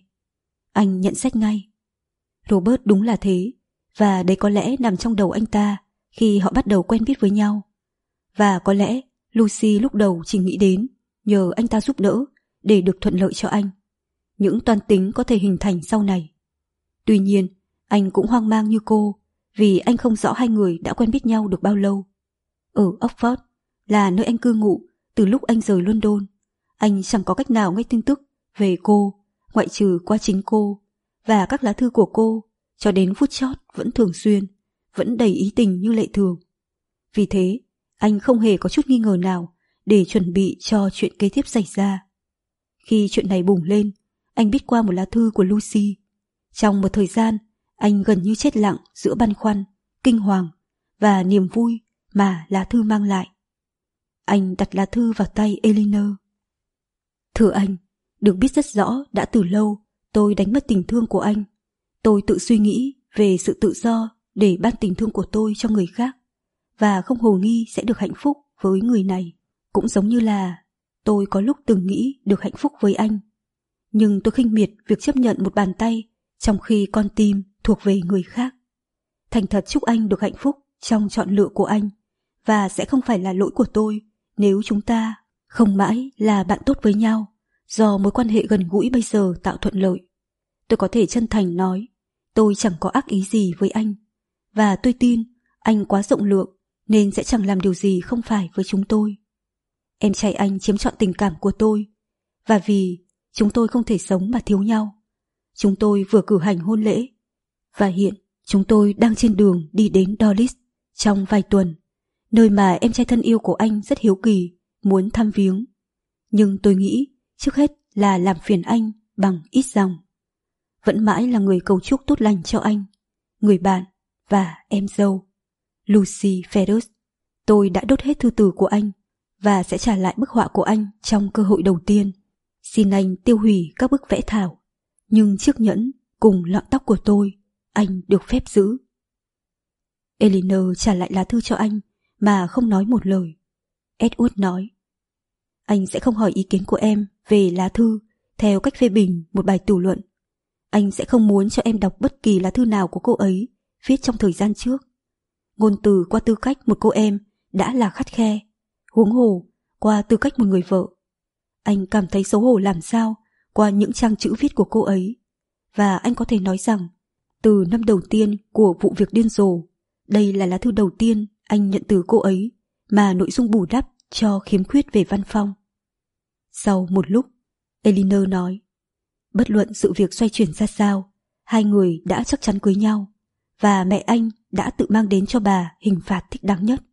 Anh nhận xét ngay. Robert đúng là thế, và đấy có lẽ nằm trong đầu anh ta khi họ bắt đầu quen biết với nhau. Và có lẽ Lucy lúc đầu chỉ nghĩ đến nhờ anh ta giúp đỡ để được thuận lợi cho anh. Những toan tính có thể hình thành sau này. Tuy nhiên, anh cũng hoang mang như cô, vì anh không rõ hai người đã quen biết nhau được bao lâu. Ở Oxford, là nơi anh cư ngụ từ lúc anh rời London, anh chẳng có cách nào nghe tin tức về cô, ngoại trừ qua chính cô, và các lá thư của cô, cho đến phút chót vẫn thường xuyên, vẫn đầy ý tình như lệ thường. Vì thế, anh không hề có chút nghi ngờ nào để chuẩn bị cho chuyện kế tiếp xảy ra. Khi chuyện này bùng lên, anh biết qua một lá thư của Lucy. Trong một thời gian, anh gần như chết lặng giữa băn khoăn, kinh hoàng và niềm vui mà lá thư mang lại. Anh đặt lá thư vào tay Elinor. Thưa anh, được biết rất rõ đã từ lâu tôi đánh mất tình thương của anh. Tôi tự suy nghĩ về sự tự do để ban tình thương của tôi cho người khác, và không hồ nghi sẽ được hạnh phúc với người này, cũng giống như là tôi có lúc từng nghĩ được hạnh phúc với anh. Nhưng tôi khinh miệt việc chấp nhận một bàn tay trong khi con tim thuộc về người khác. Thành thật chúc anh được hạnh phúc trong chọn lựa của anh, và sẽ không phải là lỗi của tôi nếu chúng ta không mãi là bạn tốt với nhau, do mối quan hệ gần gũi bây giờ tạo thuận lợi. Tôi có thể chân thành nói, tôi chẳng có ác ý gì với anh, và tôi tin anh quá rộng lượng nên sẽ chẳng làm điều gì không phải với chúng tôi. Em trai anh chiếm trọn tình cảm của tôi, và vì chúng tôi không thể sống mà thiếu nhau, chúng tôi vừa cử hành hôn lễ, và hiện chúng tôi đang trên đường đi đến Dulwich trong vài tuần, nơi mà em trai thân yêu của anh rất hiếu kỳ muốn thăm viếng. Nhưng tôi nghĩ trước hết là làm phiền anh bằng ít dòng. Vẫn mãi là người cầu chúc tốt lành cho anh, người bạn và em dâu, Lucy Ferris. Tôi đã đốt hết thư từ của anh và sẽ trả lại bức họa của anh trong cơ hội đầu tiên. Xin anh tiêu hủy các bức vẽ thảo, nhưng chiếc nhẫn cùng lọn tóc của tôi anh được phép giữ. Elinor trả lại lá thư cho anh mà không nói một lời. Edward nói, anh sẽ không hỏi ý kiến của em về lá thư theo cách phê bình một bài tửu luận. Anh sẽ không muốn cho em đọc bất kỳ lá thư nào của cô ấy viết trong thời gian trước. Ngôn từ qua tư cách một cô em đã là khắt khe. Huống hồ, qua tư cách một người vợ. Anh cảm thấy xấu hổ làm sao qua những trang chữ viết của cô ấy. Và anh có thể nói rằng, từ năm đầu tiên của vụ việc điên rồ, đây là lá thư đầu tiên anh nhận từ cô ấy mà nội dung bù đắp cho khiếm khuyết về văn phong. Sau một lúc, Elinor nói, bất luận sự việc xoay chuyển ra sao, hai người đã chắc chắn cưới nhau, và mẹ anh đã tự mang đến cho bà hình phạt thích đáng nhất.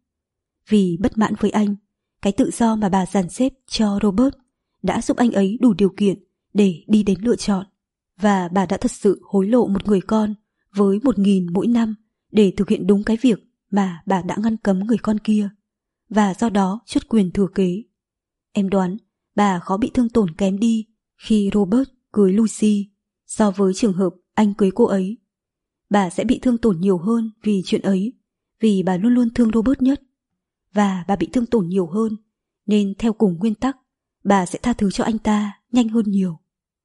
Vì bất mãn với anh, cái tự do mà bà dàn xếp cho Robert đã giúp anh ấy đủ điều kiện để đi đến lựa chọn, và bà đã thật sự hối lộ một người con với một nghìn mỗi năm để thực hiện đúng cái việc mà bà đã ngăn cấm người con kia, và do đó truất quyền thừa kế. Em đoán bà khó bị thương tổn kém đi khi Robert cưới Lucy so với trường hợp anh cưới cô ấy. Bà sẽ bị thương tổn nhiều hơn vì chuyện ấy, vì bà luôn luôn thương Robert nhất. Và bà bị thương tổn nhiều hơn, nên theo cùng nguyên tắc, bà sẽ tha thứ cho anh ta nhanh hơn nhiều.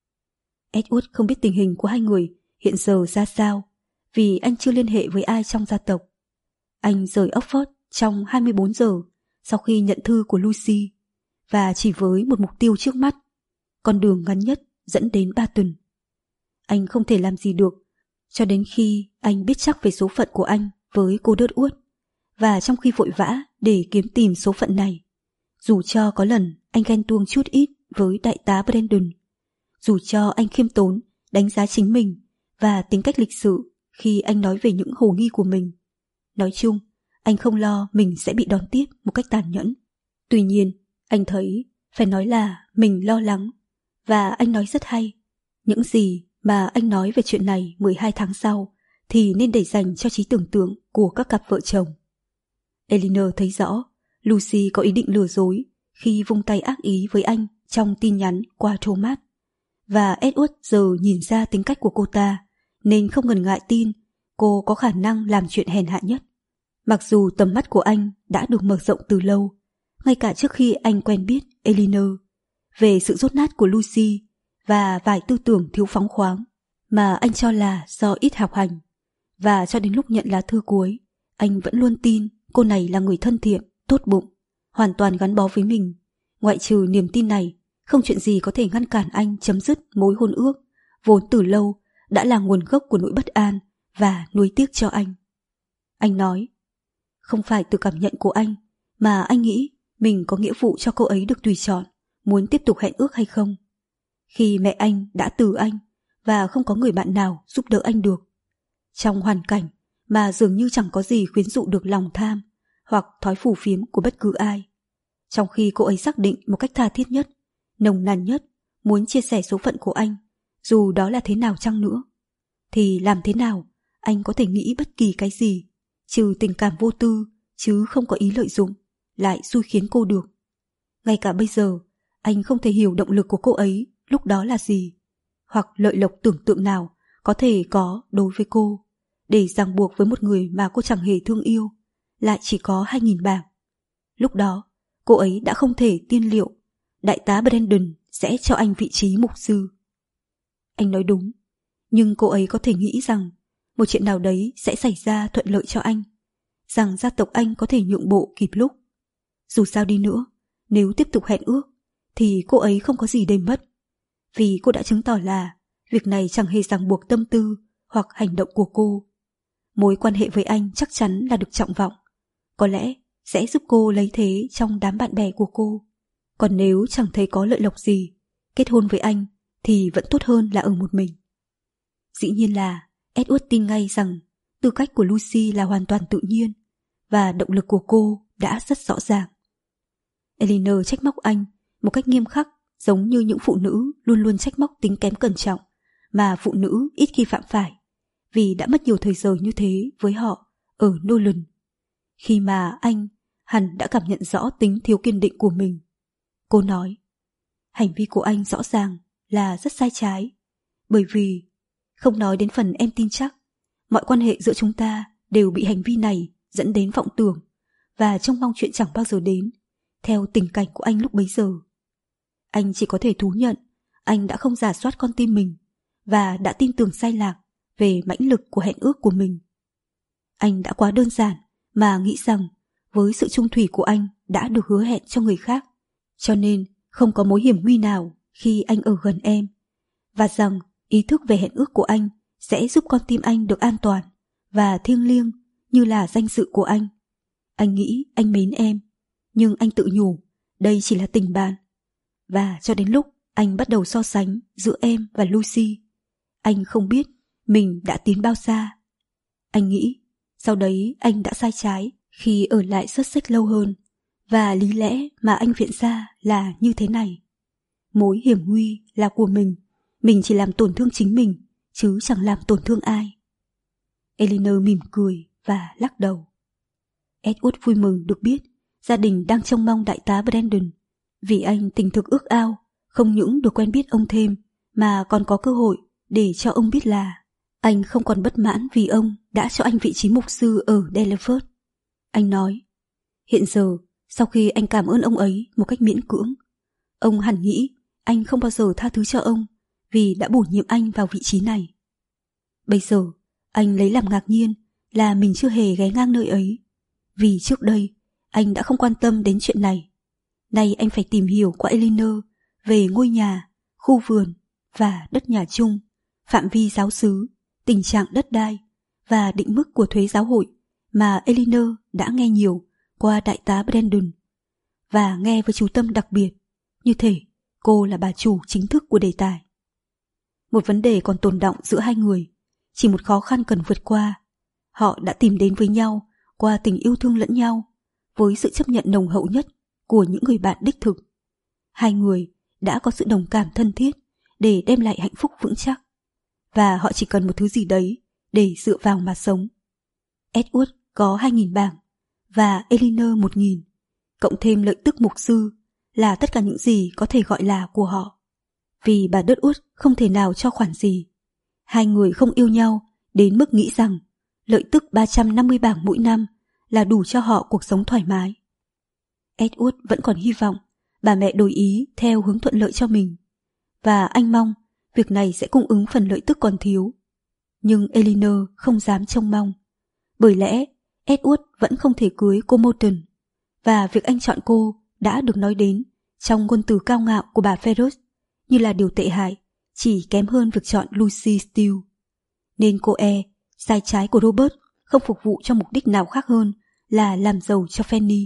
Edward không biết tình hình của hai người hiện giờ ra sao, vì anh chưa liên hệ với ai trong gia tộc. Anh rời Oxford trong hai mươi bốn giờ sau khi nhận thư của Lucy, và chỉ với một mục tiêu trước mắt, con đường ngắn nhất dẫn đến Barton. Anh không thể làm gì được cho đến khi anh biết chắc về số phận của anh với cô Dudwood, và trong khi vội vã để kiếm tìm số phận này, dù cho có lần anh ghen tuông chút ít với đại tá Brandon, dù cho anh khiêm tốn đánh giá chính mình và tính cách lịch sự khi anh nói về những hồ nghi của mình. Nói chung, anh không lo mình sẽ bị đón tiếp một cách tàn nhẫn. Tuy nhiên, anh thấy phải nói là mình lo lắng, và anh nói rất hay. Những gì mà anh nói về chuyện này mười hai tháng sau thì nên để dành cho trí tưởng tượng của các cặp vợ chồng. Elinor thấy rõ Lucy có ý định lừa dối khi vung tay ác ý với anh trong tin nhắn qua Thomas, và Edward giờ nhìn ra tính cách của cô ta nên không ngần ngại tin cô có khả năng làm chuyện hèn hạ nhất. Mặc dù tầm mắt của anh đã được mở rộng từ lâu, ngay cả trước khi anh quen biết Elinor, về sự dốt nát của Lucy và vài tư tưởng thiếu phóng khoáng mà anh cho là do ít học hành, và cho đến lúc nhận lá thư cuối, anh vẫn luôn tin cô này là người thân thiện, tốt bụng, hoàn toàn gắn bó với mình. Ngoại trừ niềm tin này, không chuyện gì có thể ngăn cản anh chấm dứt mối hôn ước vốn từ lâu đã là nguồn gốc của nỗi bất an và nuối tiếc cho anh. Anh nói, không phải từ cảm nhận của anh mà anh nghĩ mình có nghĩa vụ cho cô ấy được tùy chọn muốn tiếp tục hẹn ước hay không. Khi mẹ anh đã từ anh và không có người bạn nào giúp đỡ anh được, trong hoàn cảnh mà dường như chẳng có gì khuyến dụ được lòng tham hoặc thói phù phiếm của bất cứ ai, trong khi cô ấy xác định một cách tha thiết nhất, nồng nàn nhất muốn chia sẻ số phận của anh, dù đó là thế nào chăng nữa, thì làm thế nào anh có thể nghĩ bất kỳ cái gì trừ tình cảm vô tư chứ không có ý lợi dụng lại xui khiến cô được. Ngay cả bây giờ anh không thể hiểu động lực của cô ấy lúc đó là gì, hoặc lợi lộc tưởng tượng nào có thể có đối với cô, để ràng buộc với một người mà cô chẳng hề thương yêu lại chỉ có hai nghìn bảng. Lúc đó cô ấy đã không thể tiên liệu đại tá Brandon sẽ cho anh vị trí mục sư. Anh nói đúng, nhưng cô ấy có thể nghĩ rằng một chuyện nào đấy sẽ xảy ra thuận lợi cho anh, rằng gia tộc anh có thể nhượng bộ kịp lúc. Dù sao đi nữa, nếu tiếp tục hẹn ước thì cô ấy không có gì để mất, vì cô đã chứng tỏ là việc này chẳng hề ràng buộc tâm tư hoặc hành động của cô. Mối quan hệ với anh chắc chắn là được trọng vọng, có lẽ sẽ giúp cô lấy thế trong đám bạn bè của cô. Còn nếu chẳng thấy có lợi lộc gì, kết hôn với anh thì vẫn tốt hơn là ở một mình. Dĩ nhiên là Edward tin ngay rằng tư cách của Lucy là hoàn toàn tự nhiên, và động lực của cô đã rất rõ ràng. Elinor trách móc anh một cách nghiêm khắc, giống như những phụ nữ luôn luôn trách móc tính kém cẩn trọng mà phụ nữ ít khi phạm phải, vì đã mất nhiều thời giờ như thế với họ ở Nolan. Khi mà anh hẳn đã cảm nhận rõ tính thiếu kiên định của mình. Cô nói, hành vi của anh rõ ràng là rất sai trái, bởi vì, không nói đến phần em tin chắc, mọi quan hệ giữa chúng ta đều bị hành vi này dẫn đến vọng tưởng và trông mong chuyện chẳng bao giờ đến, theo tình cảnh của anh lúc bấy giờ. Anh chỉ có thể thú nhận anh đã không rà soát con tim mình và đã tin tưởng sai lạc về mãnh lực của hẹn ước của mình. Anh đã quá đơn giản mà nghĩ rằng với sự trung thủy của anh đã được hứa hẹn cho người khác cho nên không có mối hiểm nguy nào khi anh ở gần em, và rằng ý thức về hẹn ước của anh sẽ giúp con tim anh được an toàn và thiêng liêng như là danh dự của anh. Anh nghĩ anh mến em, nhưng anh tự nhủ đây chỉ là tình bạn. Và cho đến lúc anh bắt đầu so sánh giữa em và Lucy, anh không biết mình đã tiến bao xa. Anh nghĩ sau đấy anh đã sai trái khi ở lại Sussex lâu hơn, và lý lẽ mà anh viện ra là như thế này: mối hiểm nguy là của mình, mình chỉ làm tổn thương chính mình chứ chẳng làm tổn thương ai. Eleanor mỉm cười và lắc đầu. Edward vui mừng được biết gia đình đang trông mong đại tá Brandon, vì anh tình thực ước ao không những được quen biết ông thêm mà còn có cơ hội để cho ông biết là anh không còn bất mãn vì ông đã cho anh vị trí mục sư ở Delaford. Anh nói, hiện giờ sau khi anh cảm ơn ông ấy một cách miễn cưỡng, ông hẳn nghĩ anh không bao giờ tha thứ cho ông vì đã bổ nhiệm anh vào vị trí này. Bây giờ anh lấy làm ngạc nhiên là mình chưa hề ghé ngang nơi ấy, vì trước đây anh đã không quan tâm đến chuyện này. Nay anh phải tìm hiểu qua Eleanor về ngôi nhà, khu vườn và đất nhà chung, phạm vi giáo xứ, tình trạng đất đai và định mức của thuế giáo hội mà Eleanor đã nghe nhiều qua đại tá Brandon, và nghe với chú tâm đặc biệt, như thể cô là bà chủ chính thức của đề tài. Một vấn đề còn tồn đọng giữa hai người, chỉ một khó khăn cần vượt qua. Họ đã tìm đến với nhau qua tình yêu thương lẫn nhau, với sự chấp nhận nồng hậu nhất của những người bạn đích thực. Hai người đã có sự đồng cảm thân thiết để đem lại hạnh phúc vững chắc, và họ chỉ cần một thứ gì đấy để dựa vào mà sống. Edward có hai nghìn bảng và Eleanor một nghìn, cộng thêm lợi tức mục sư là tất cả những gì có thể gọi là của họ. Vì bà Dudwood không thể nào cho khoản gì. Hai người không yêu nhau đến mức nghĩ rằng lợi tức ba trăm năm mươi bảng mỗi năm là đủ cho họ cuộc sống thoải mái. Edward vẫn còn hy vọng bà mẹ đổi ý theo hướng thuận lợi cho mình, và anh mong việc này sẽ cung ứng phần lợi tức còn thiếu. Nhưng Eleanor không dám trông mong, bởi lẽ Edward vẫn không thể cưới cô Morton, và việc anh chọn cô đã được nói đến trong ngôn từ cao ngạo của bà Ferrers như là điều tệ hại, chỉ kém hơn việc chọn Lucy Steele. Nên cô e sai trái của Robert không phục vụ cho mục đích nào khác hơn là làm giàu cho Fanny.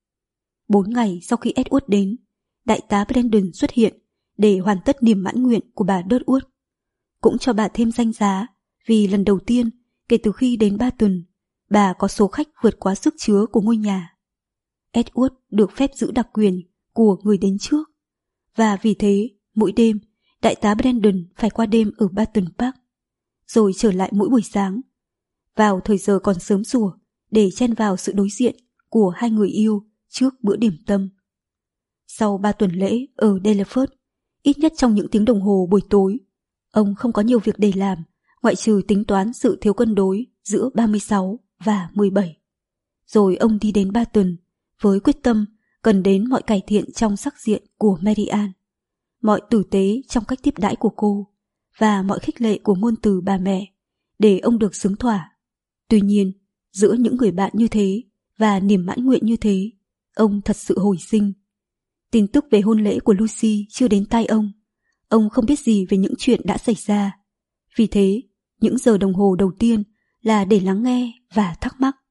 Bốn ngày sau khi Edward đến, đại tá Brandon xuất hiện để hoàn tất niềm mãn nguyện của bà Dudwood, cũng cho bà thêm danh giá vì lần đầu tiên kể từ khi đến ba tuần, bà có số khách vượt quá sức chứa của ngôi nhà. Edward được phép giữ đặc quyền của người đến trước, và vì thế mỗi đêm đại tá Brandon phải qua đêm ở Barton Park, rồi trở lại mỗi buổi sáng, vào thời giờ còn sớm sủa, để chen vào sự đối diện của hai người yêu trước bữa điểm tâm. Sau ba tuần lễ ở Delaford, ít nhất trong những tiếng đồng hồ buổi tối, ông không có nhiều việc để làm ngoại trừ tính toán sự thiếu cân đối giữa ba mươi sáu và mười bảy. Rồi ông đi đến Barton với quyết tâm cần đến mọi cải thiện trong sắc diện của Mary Ann, mọi tử tế trong cách tiếp đãi của cô, và mọi khích lệ của ngôn từ bà mẹ, để ông được sướng thỏa. Tuy nhiên, giữa những người bạn như thế và niềm mãn nguyện như thế, ông thật sự hồi sinh. Tin tức về hôn lễ của Lucy chưa đến tai ông. Ông không biết gì về những chuyện đã xảy ra. Vì thế, những giờ đồng hồ đầu tiên là để lắng nghe và thắc mắc.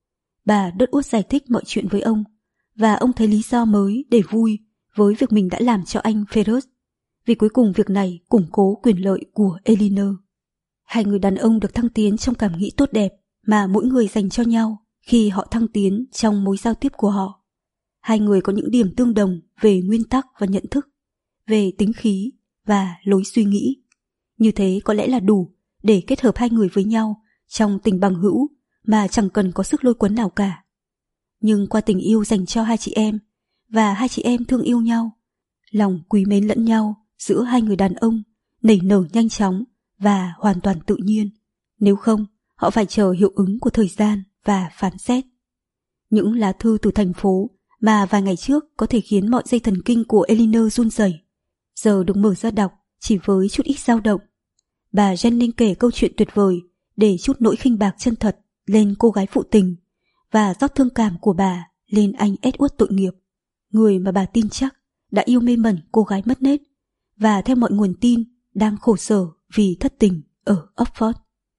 Bà Dudwood giải thích mọi chuyện với ông, và ông thấy lý do mới để vui với việc mình đã làm cho anh Ferrers, vì cuối cùng việc này củng cố quyền lợi của Eleanor. Hai người đàn ông được thăng tiến trong cảm nghĩ tốt đẹp mà mỗi người dành cho nhau khi họ thăng tiến trong mối giao tiếp của họ. Hai người có những điểm tương đồng về nguyên tắc và nhận thức, về tính khí và lối suy nghĩ. Như thế có lẽ là đủ để kết hợp hai người với nhau trong tình bằng hữu mà chẳng cần có sức lôi cuốn nào cả. Nhưng qua tình yêu dành cho hai chị em, và hai chị em thương yêu nhau, lòng quý mến lẫn nhau giữa hai người đàn ông nảy nở nhanh chóng và hoàn toàn tự nhiên. Nếu không, họ phải chờ hiệu ứng của thời gian và phán xét. Những lá thư từ thành phố mà vài ngày trước có thể khiến mọi dây thần kinh của Eleanor run rẩy, giờ được mở ra đọc chỉ với chút ít dao động. Bà Jennings kể câu chuyện tuyệt vời để chút nỗi khinh bạc chân thật lên cô gái phụ tình, và rót thương cảm của bà lên anh Edward tội nghiệp, người mà bà tin chắc đã yêu mê mẩn cô gái mất nết và theo mọi nguồn tin đang khổ sở vì thất tình ở Oxford.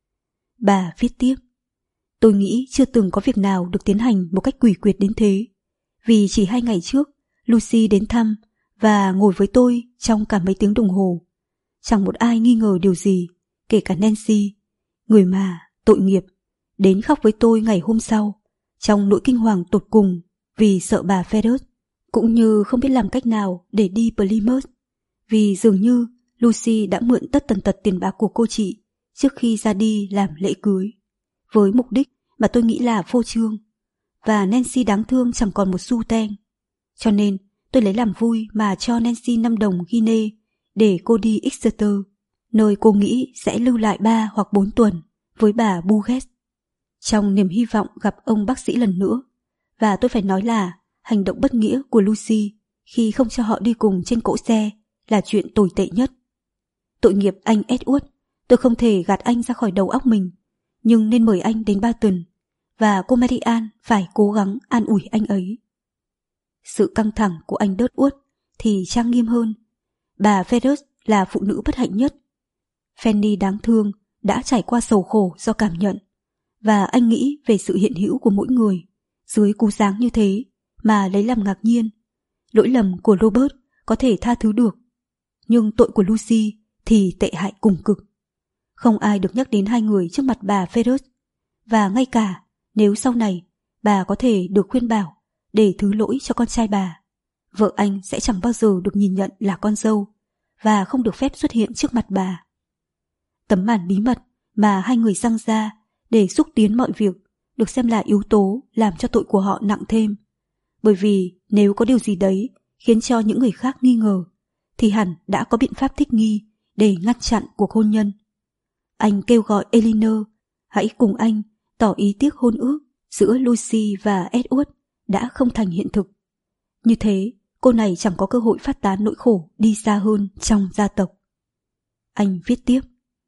Bà viết tiếp: Tôi nghĩ chưa từng có việc nào được tiến hành một cách quỷ quyệt đến thế, vì chỉ hai ngày trước Lucy đến thăm và ngồi với tôi trong cả mấy tiếng đồng hồ. Chẳng một ai nghi ngờ điều gì, kể cả Nancy, người mà, tội nghiệp, đến khóc với tôi ngày hôm sau, trong nỗi kinh hoàng tột cùng vì sợ bà Ferris, cũng như không biết làm cách nào để đi Plymouth, vì dường như Lucy đã mượn tất tần tật tiền bạc của cô chị trước khi ra đi làm lễ cưới, với mục đích mà tôi nghĩ là phô trương, và Nancy đáng thương chẳng còn một xu teng. Cho nên tôi lấy làm vui mà cho Nancy năm đồng Guinea để cô đi Exeter, nơi cô nghĩ sẽ lưu lại ba hoặc bốn tuần với bà Burgess, trong niềm hy vọng gặp ông bác sĩ lần nữa. Và tôi phải nói là hành động bất nghĩa của Lucy khi không cho họ đi cùng trên cỗ xe là chuyện tồi tệ nhất. Tội nghiệp anh Edward, tôi không thể gạt anh ra khỏi đầu óc mình, nhưng nên mời anh đến Barton, và cô Marianne phải cố gắng an ủi anh ấy. Sự căng thẳng của anh Dudwood thì trang nghiêm hơn. Bà Ferris là phụ nữ bất hạnh nhất. Fanny đáng thương đã trải qua sầu khổ do cảm nhận, và anh nghĩ về sự hiện hữu của mỗi người dưới cú giáng như thế mà lấy làm ngạc nhiên. Lỗi lầm của Robert có thể tha thứ được, nhưng tội của Lucy thì tệ hại cùng cực. Không ai được nhắc đến hai người trước mặt bà Ferris, và ngay cả nếu sau này bà có thể được khuyên bảo để thứ lỗi cho con trai bà, vợ anh sẽ chẳng bao giờ được nhìn nhận là con dâu và không được phép xuất hiện trước mặt bà. Tấm màn bí mật mà hai người giăng ra để xúc tiến mọi việc được xem là yếu tố làm cho tội của họ nặng thêm, bởi vì nếu có điều gì đấy khiến cho những người khác nghi ngờ thì hẳn đã có biện pháp thích nghi để ngăn chặn cuộc hôn nhân. Anh kêu gọi Elinor hãy cùng anh tỏ ý tiếc hôn ước giữa Lucy và Edward đã không thành hiện thực. Như thế, cô này chẳng có cơ hội phát tán nỗi khổ đi xa hơn trong gia tộc. Anh viết tiếp: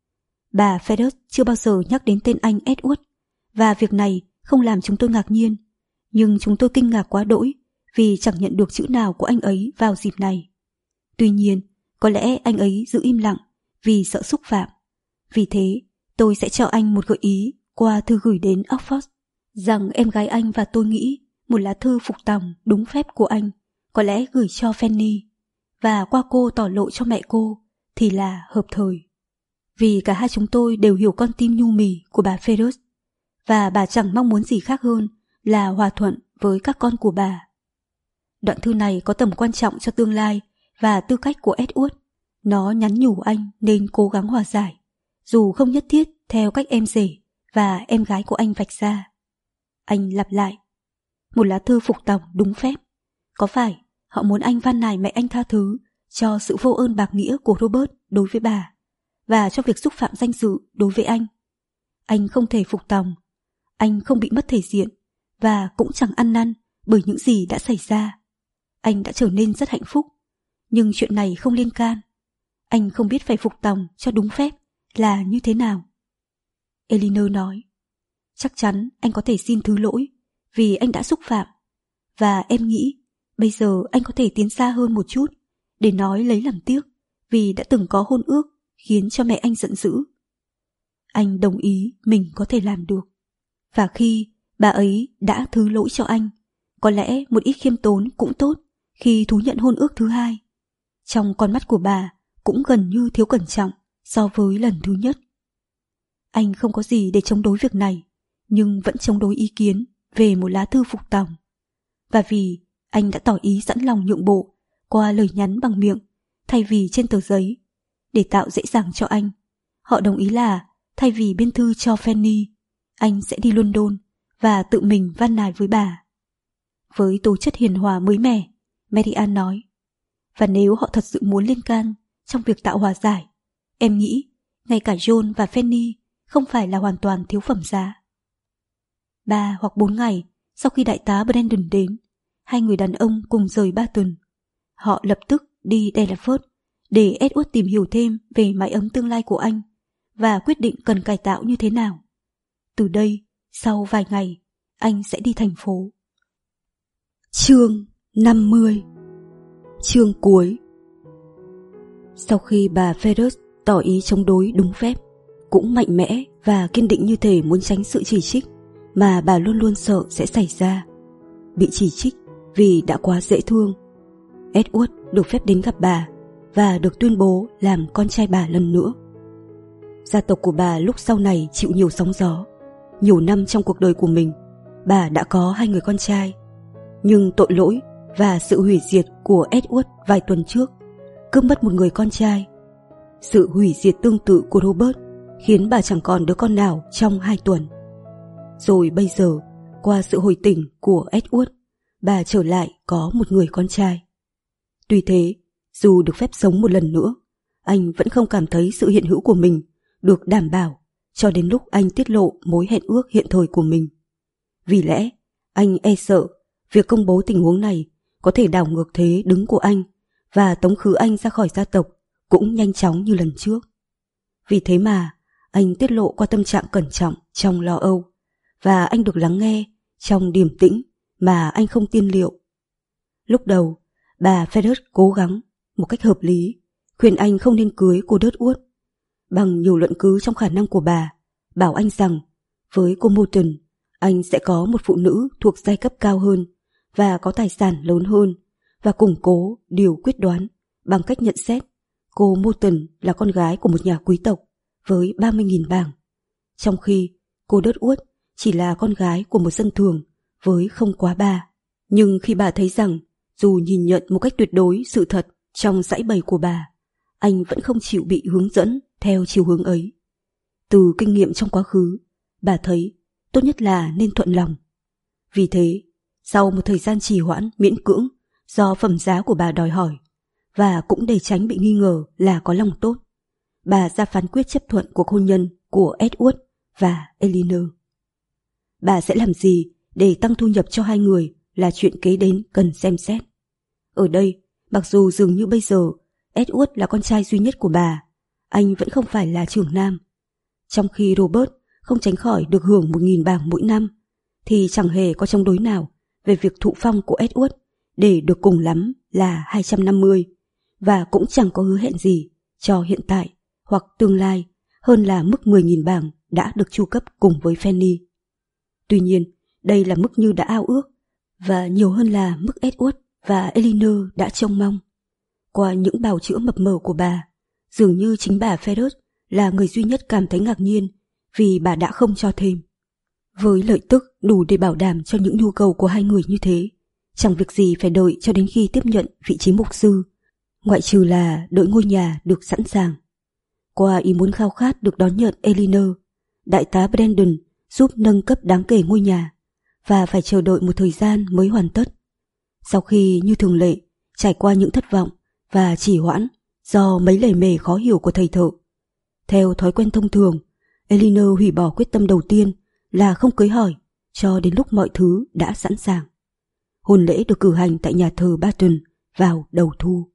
Bà Ferris chưa bao giờ nhắc đến tên anh Edward, và việc này không làm chúng tôi ngạc nhiên, nhưng chúng tôi kinh ngạc quá đỗi vì chẳng nhận được chữ nào của anh ấy vào dịp này. Tuy nhiên, có lẽ anh ấy giữ im lặng vì sợ xúc phạm. Vì thế, tôi sẽ cho anh một gợi ý qua thư gửi đến Oxford, rằng em gái anh và tôi nghĩ một lá thư phục tòng đúng phép của anh có lẽ gửi cho Fanny, và qua cô tỏ lộ cho mẹ cô thì là hợp thời. Vì cả hai chúng tôi đều hiểu con tim nhu mì của bà Ferris, và bà chẳng mong muốn gì khác hơn là hòa thuận với các con của bà. Đoạn thư này có tầm quan trọng cho tương lai và tư cách của Edward. Nó nhắn nhủ anh nên cố gắng hòa giải, dù không nhất thiết theo cách em rể và em gái của anh vạch ra. Anh lặp lại: một lá thư phục tòng đúng phép. Có phải họ muốn anh van nài mẹ anh tha thứ cho sự vô ơn bạc nghĩa của Robert đối với bà, và cho việc xúc phạm danh dự đối với anh? Anh không thể phục tòng. Anh không bị mất thể diện, và cũng chẳng ăn năn bởi những gì đã xảy ra. Anh đã trở nên rất hạnh phúc, nhưng chuyện này không liên can. Anh không biết phải phục tòng cho đúng phép là như thế nào. Elinor nói: chắc chắn anh có thể xin thứ lỗi vì anh đã xúc phạm, và em nghĩ bây giờ anh có thể tiến xa hơn một chút để nói lấy làm tiếc vì đã từng có hôn ước khiến cho mẹ anh giận dữ. Anh đồng ý mình có thể làm được, và khi bà ấy đã thứ lỗi cho anh, có lẽ một ít khiêm tốn cũng tốt khi thú nhận hôn ước thứ hai. Trong con mắt của bà cũng gần như thiếu cẩn trọng so với lần thứ nhất. Anh không có gì để chống đối việc này, nhưng vẫn chống đối ý kiến về một lá thư phục tòng. Và vì anh đã tỏ ý sẵn lòng nhượng bộ qua lời nhắn bằng miệng thay vì trên tờ giấy, để tạo dễ dàng cho anh, họ đồng ý là thay vì biên thư cho Fanny, anh sẽ đi London và tự mình van nài với bà. Với tố chất hiền hòa mới mẻ, Marianne nói: và nếu họ thật sự muốn liên can trong việc tạo hòa giải, em nghĩ ngay cả John và Fanny không phải là hoàn toàn thiếu phẩm giá. Ba hoặc bốn ngày sau khi đại tá Brandon đến, hai người đàn ông cùng rời Barton. Họ lập tức đi Delaford để Edward tìm hiểu thêm về mái ấm tương lai của anh và quyết định cần cải tạo như thế nào. Từ đây, sau vài ngày, anh sẽ đi thành phố. Chương năm mươi. Chương cuối. Sau khi bà Ferris tỏ ý chống đối đúng phép, cũng mạnh mẽ và kiên định như thể muốn tránh sự chỉ trích mà bà luôn luôn sợ sẽ xảy ra, bị chỉ trích vì đã quá dễ thương, Edward được phép đến gặp bà và được tuyên bố làm con trai bà lần nữa. Gia tộc của bà lúc sau này chịu nhiều sóng gió. Nhiều năm trong cuộc đời của mình, bà đã có hai người con trai, nhưng tội lỗi và sự hủy diệt của Edward vài tuần trước cướp mất một người con trai. Sự hủy diệt tương tự của Robert khiến bà chẳng còn đứa con nào trong hai tuần. Rồi bây giờ, qua sự hồi tỉnh của Edward, bà trở lại có một người con trai. Tuy thế, dù được phép sống một lần nữa, anh vẫn không cảm thấy sự hiện hữu của mình được đảm bảo cho đến lúc anh tiết lộ mối hẹn ước hiện thời của mình. Vì lẽ, anh e sợ việc công bố tình huống này có thể đảo ngược thế đứng của anh và tống khứ anh ra khỏi gia tộc cũng nhanh chóng như lần trước. Vì thế mà, anh tiết lộ qua tâm trạng cẩn trọng trong lo âu, và anh được lắng nghe trong điềm tĩnh mà anh không tiên liệu. Lúc đầu, bà Ferris cố gắng, một cách hợp lý, khuyên anh không nên cưới cô Dudwood. Bằng nhiều luận cứ trong khả năng của bà, bảo anh rằng với cô Morton, anh sẽ có một phụ nữ thuộc giai cấp cao hơn và có tài sản lớn hơn, và củng cố điều quyết đoán bằng cách nhận xét cô Morton là con gái của một nhà quý tộc với ba mươi nghìn bảng, trong khi cô Dudwood chỉ là con gái của một dân thường với không quá ba. Nhưng khi bà thấy rằng dù nhìn nhận một cách tuyệt đối sự thật trong dãy bày của bà, anh vẫn không chịu bị hướng dẫn theo chiều hướng ấy. Từ kinh nghiệm trong quá khứ, bà thấy tốt nhất là nên thuận lòng. Vì thế, sau một thời gian trì hoãn miễn cưỡng do phẩm giá của bà đòi hỏi, và cũng để tránh bị nghi ngờ là có lòng tốt, bà ra phán quyết chấp thuận cuộc hôn nhân của Edward và Eleanor. Bà sẽ làm gì để tăng thu nhập cho hai người là chuyện kế đến cần xem xét. Ở đây, mặc dù dường như bây giờ Edward là con trai duy nhất của bà, anh vẫn không phải là trưởng nam. Trong khi Robert không tránh khỏi được hưởng một nghìn bảng mỗi năm, thì chẳng hề có chống đối nào về việc thụ phong của Edward để được cùng lắm là hai trăm năm mươi, và cũng chẳng có hứa hẹn gì cho hiện tại hoặc tương lai hơn là mức mười nghìn bảng đã được chu cấp cùng với Fanny. Tuy nhiên, đây là mức như đã ao ước, và nhiều hơn là mức Edward và Eleanor đã trông mong. Qua những bào chữa mập mờ của bà, dường như chính bà Ferris là người duy nhất cảm thấy ngạc nhiên vì bà đã không cho thêm. Với lợi tức đủ để bảo đảm cho những nhu cầu của hai người như thế, chẳng việc gì phải đợi cho đến khi tiếp nhận vị trí mục sư, ngoại trừ là đợi ngôi nhà được sẵn sàng. Qua ý muốn khao khát được đón nhận Eleanor, đại tá Brandon giúp nâng cấp đáng kể ngôi nhà, và phải chờ đợi một thời gian mới hoàn tất. Sau khi như thường lệ trải qua những thất vọng và trì hoãn do mấy lề mề khó hiểu của thầy thợ, theo thói quen thông thường, Eleanor hủy bỏ quyết tâm đầu tiên là không cưới hỏi cho đến lúc mọi thứ đã sẵn sàng. Hôn lễ được cử hành tại nhà thờ Barton vào đầu thu.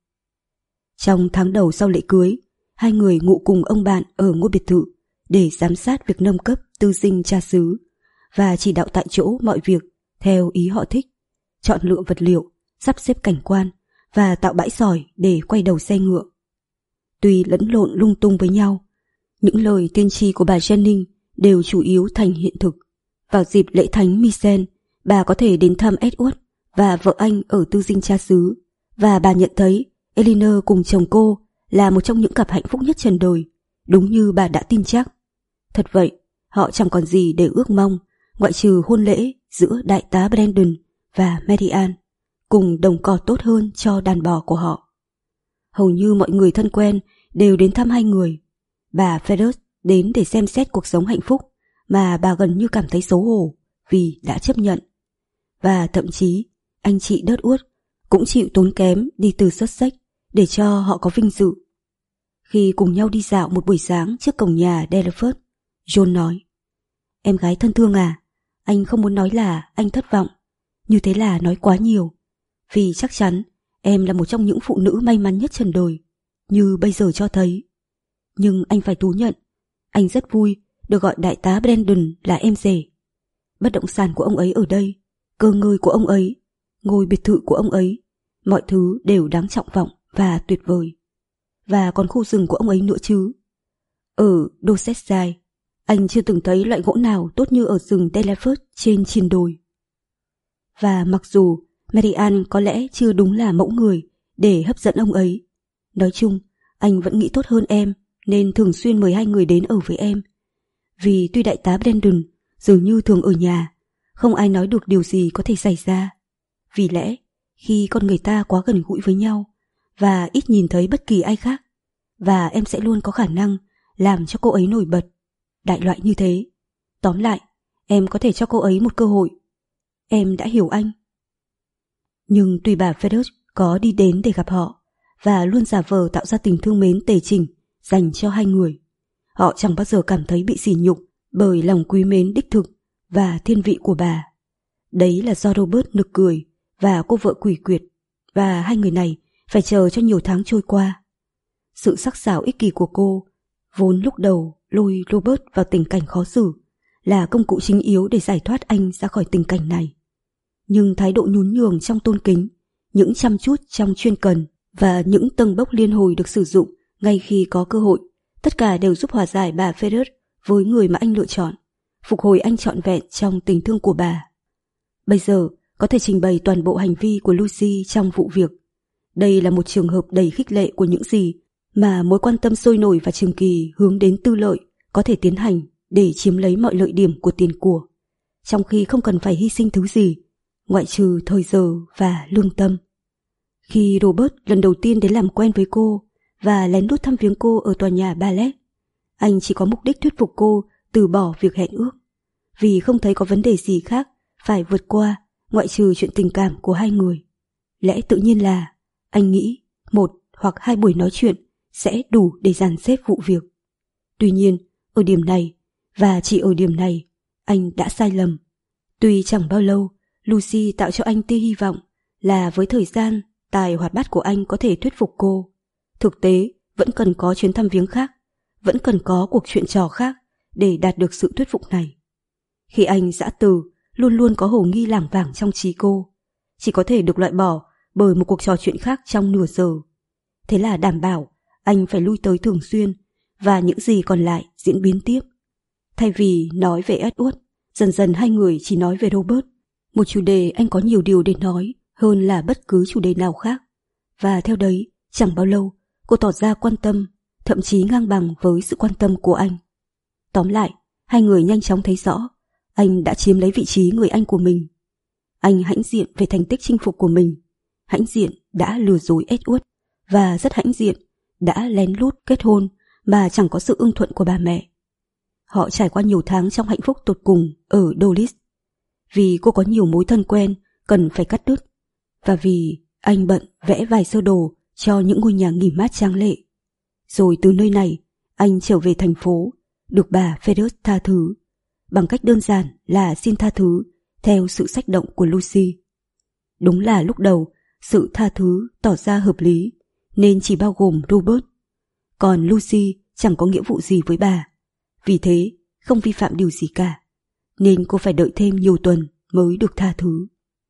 Trong tháng đầu sau lễ cưới, hai người ngụ cùng ông bạn ở ngôi biệt thự để giám sát việc nâng cấp tư dinh cha xứ và chỉ đạo tại chỗ mọi việc theo ý họ thích, chọn lựa vật liệu, sắp xếp cảnh quan và tạo bãi sỏi để quay đầu xe ngựa. Tuy lẫn lộn lung tung với nhau, những lời tiên tri của bà Jennings đều chủ yếu thành hiện thực. Vào dịp lễ thánh Misen, bà có thể đến thăm Edward và vợ anh ở tư dinh cha xứ, và bà nhận thấy Eleanor cùng chồng cô là một trong những cặp hạnh phúc nhất trần đời, đúng như bà đã tin chắc. Thật vậy, họ chẳng còn gì để ước mong ngoại trừ hôn lễ giữa đại tá Brandon và Mary Ann, cùng đồng cỏ tốt hơn cho đàn bò của họ. Hầu như mọi người thân quen đều đến thăm hai người. Bà Ferris đến để xem xét cuộc sống hạnh phúc mà bà gần như cảm thấy xấu hổ vì đã chấp nhận. Và thậm chí anh chị Dudwood cũng chịu tốn kém đi từ Sussex để cho họ có vinh dự. Khi cùng nhau đi dạo một buổi sáng trước cổng nhà Delaford, John nói: "Em gái thân thương à, anh không muốn nói là anh thất vọng, như thế là nói quá nhiều, vì chắc chắn em là một trong những phụ nữ may mắn nhất trần đời, như bây giờ cho thấy. Nhưng anh phải thú nhận, anh rất vui được gọi đại tá Brandon là em rể. Bất động sản của ông ấy ở đây, cơ ngơi của ông ấy, ngôi biệt thự của ông ấy, mọi thứ đều đáng trọng vọng và tuyệt vời. Và còn khu rừng của ông ấy nữa chứ. Ở Dorsetshire, anh chưa từng thấy loại gỗ nào tốt như ở rừng Delaford trên triền đồi. Và mặc dù Marianne có lẽ chưa đúng là mẫu người để hấp dẫn ông ấy, nói chung anh vẫn nghĩ tốt hơn em nên thường xuyên mời hai người đến ở với em. Vì tuy đại tá Brandon dường như thường ở nhà, không ai nói được điều gì có thể xảy ra. Vì lẽ khi con người ta quá gần gũi với nhau và ít nhìn thấy bất kỳ ai khác, và em sẽ luôn có khả năng làm cho cô ấy nổi bật, đại loại như thế. Tóm lại, em có thể cho cô ấy một cơ hội. Em đã hiểu anh. Nhưng tuy bà Ferris có đi đến để gặp họ và luôn giả vờ tạo ra tình thương mến tề chỉnh dành cho hai người, họ chẳng bao giờ cảm thấy bị sỉ nhục bởi lòng quý mến đích thực và thiên vị của bà. Đấy là do Robert nực cười và cô vợ quỷ quyệt, và hai người này phải chờ cho nhiều tháng trôi qua. Sự sắc sảo ích kỷ của cô, vốn lúc đầu lôi Robert vào tình cảnh khó xử, là công cụ chính yếu để giải thoát anh ra khỏi tình cảnh này. Nhưng thái độ nhún nhường trong tôn kính, những chăm chút trong chuyên cần và những tâng bốc liên hồi được sử dụng ngay khi có cơ hội, tất cả đều giúp hòa giải bà Ferris với người mà anh lựa chọn, phục hồi anh trọn vẹn trong tình thương của bà. Bây giờ có thể trình bày toàn bộ hành vi của Lucy trong vụ việc. Đây là một trường hợp đầy khích lệ của những gì mà mối quan tâm sôi nổi và trường kỳ hướng đến tư lợi có thể tiến hành để chiếm lấy mọi lợi điểm của tiền của, trong khi không cần phải hy sinh thứ gì, ngoại trừ thời giờ và lương tâm. Khi Robert lần đầu tiên đến làm quen với cô và lén lút thăm viếng cô ở tòa nhà Ballet, anh chỉ có mục đích thuyết phục cô từ bỏ việc hẹn ước, vì không thấy có vấn đề gì khác phải vượt qua ngoại trừ chuyện tình cảm của hai người. Lẽ tự nhiên là anh nghĩ một hoặc hai buổi nói chuyện sẽ đủ để dàn xếp vụ việc. Tuy nhiên, ở điểm này, và chỉ ở điểm này, anh đã sai lầm. Tuy chẳng bao lâu, Lucy tạo cho anh tia hy vọng là với thời gian, tài hoạt bát của anh có thể thuyết phục cô. Thực tế, vẫn cần có chuyến thăm viếng khác, vẫn cần có cuộc chuyện trò khác để đạt được sự thuyết phục này. Khi anh giã từ, luôn luôn có hồ nghi lảng vảng trong trí cô, chỉ có thể được loại bỏ bởi một cuộc trò chuyện khác trong nửa giờ. Thế là đảm bảo anh phải lui tới thường xuyên, và những gì còn lại diễn biến tiếp. Thay vì nói về Edward, dần dần hai người chỉ nói về Robert, một chủ đề anh có nhiều điều để nói hơn là bất cứ chủ đề nào khác. Và theo đấy, chẳng bao lâu, cô tỏ ra quan tâm, thậm chí ngang bằng với sự quan tâm của anh. Tóm lại, hai người nhanh chóng thấy rõ, anh đã chiếm lấy vị trí người anh của mình. Anh hãnh diện về thành tích chinh phục của mình, hãnh diện đã lừa dối Edward, và rất hãnh diện đã lén lút kết hôn mà chẳng có sự ưng thuận của bà mẹ. Họ trải qua nhiều tháng trong hạnh phúc tột cùng ở Dulwich, vì cô có nhiều mối thân quen cần phải cắt đứt, và vì anh bận vẽ vài sơ đồ cho những ngôi nhà nghỉ mát tráng lệ. Rồi từ nơi này, anh trở về thành phố, được bà Ferris tha thứ, bằng cách đơn giản là xin tha thứ theo sự xách động của Lucy. Đúng là lúc đầu, sự tha thứ tỏ ra hợp lý, nên chỉ bao gồm Robert. Còn Lucy chẳng có nghĩa vụ gì với bà, vì thế không vi phạm điều gì cả, nên cô phải đợi thêm nhiều tuần mới được tha thứ.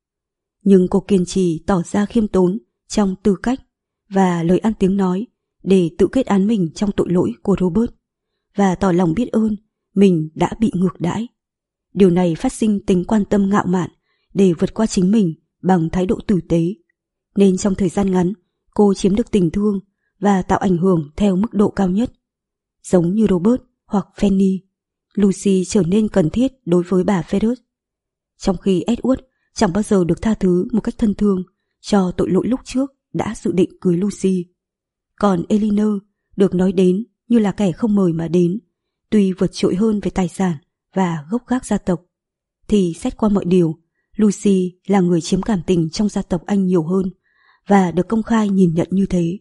Nhưng cô kiên trì tỏ ra khiêm tốn trong tư cách và lời ăn tiếng nói để tự kết án mình trong tội lỗi của Robert, và tỏ lòng biết ơn mình đã bị ngược đãi. Điều này phát sinh tính quan tâm ngạo mạn để vượt qua chính mình bằng thái độ tử tế, nên trong thời gian ngắn cô chiếm được tình thương và tạo ảnh hưởng theo mức độ cao nhất. Giống như Robert hoặc Fanny, Lucy trở nên cần thiết đối với bà Ferris, trong khi Edward chẳng bao giờ được tha thứ một cách thân thương cho tội lỗi lúc trước đã dự định cưới Lucy. Còn Elinor được nói đến như là kẻ không mời mà đến, tuy vượt trội hơn về tài sản và gốc gác gia tộc, thì xét qua mọi điều, Lucy là người chiếm cảm tình trong gia tộc anh nhiều hơn và được công khai nhìn nhận như thế.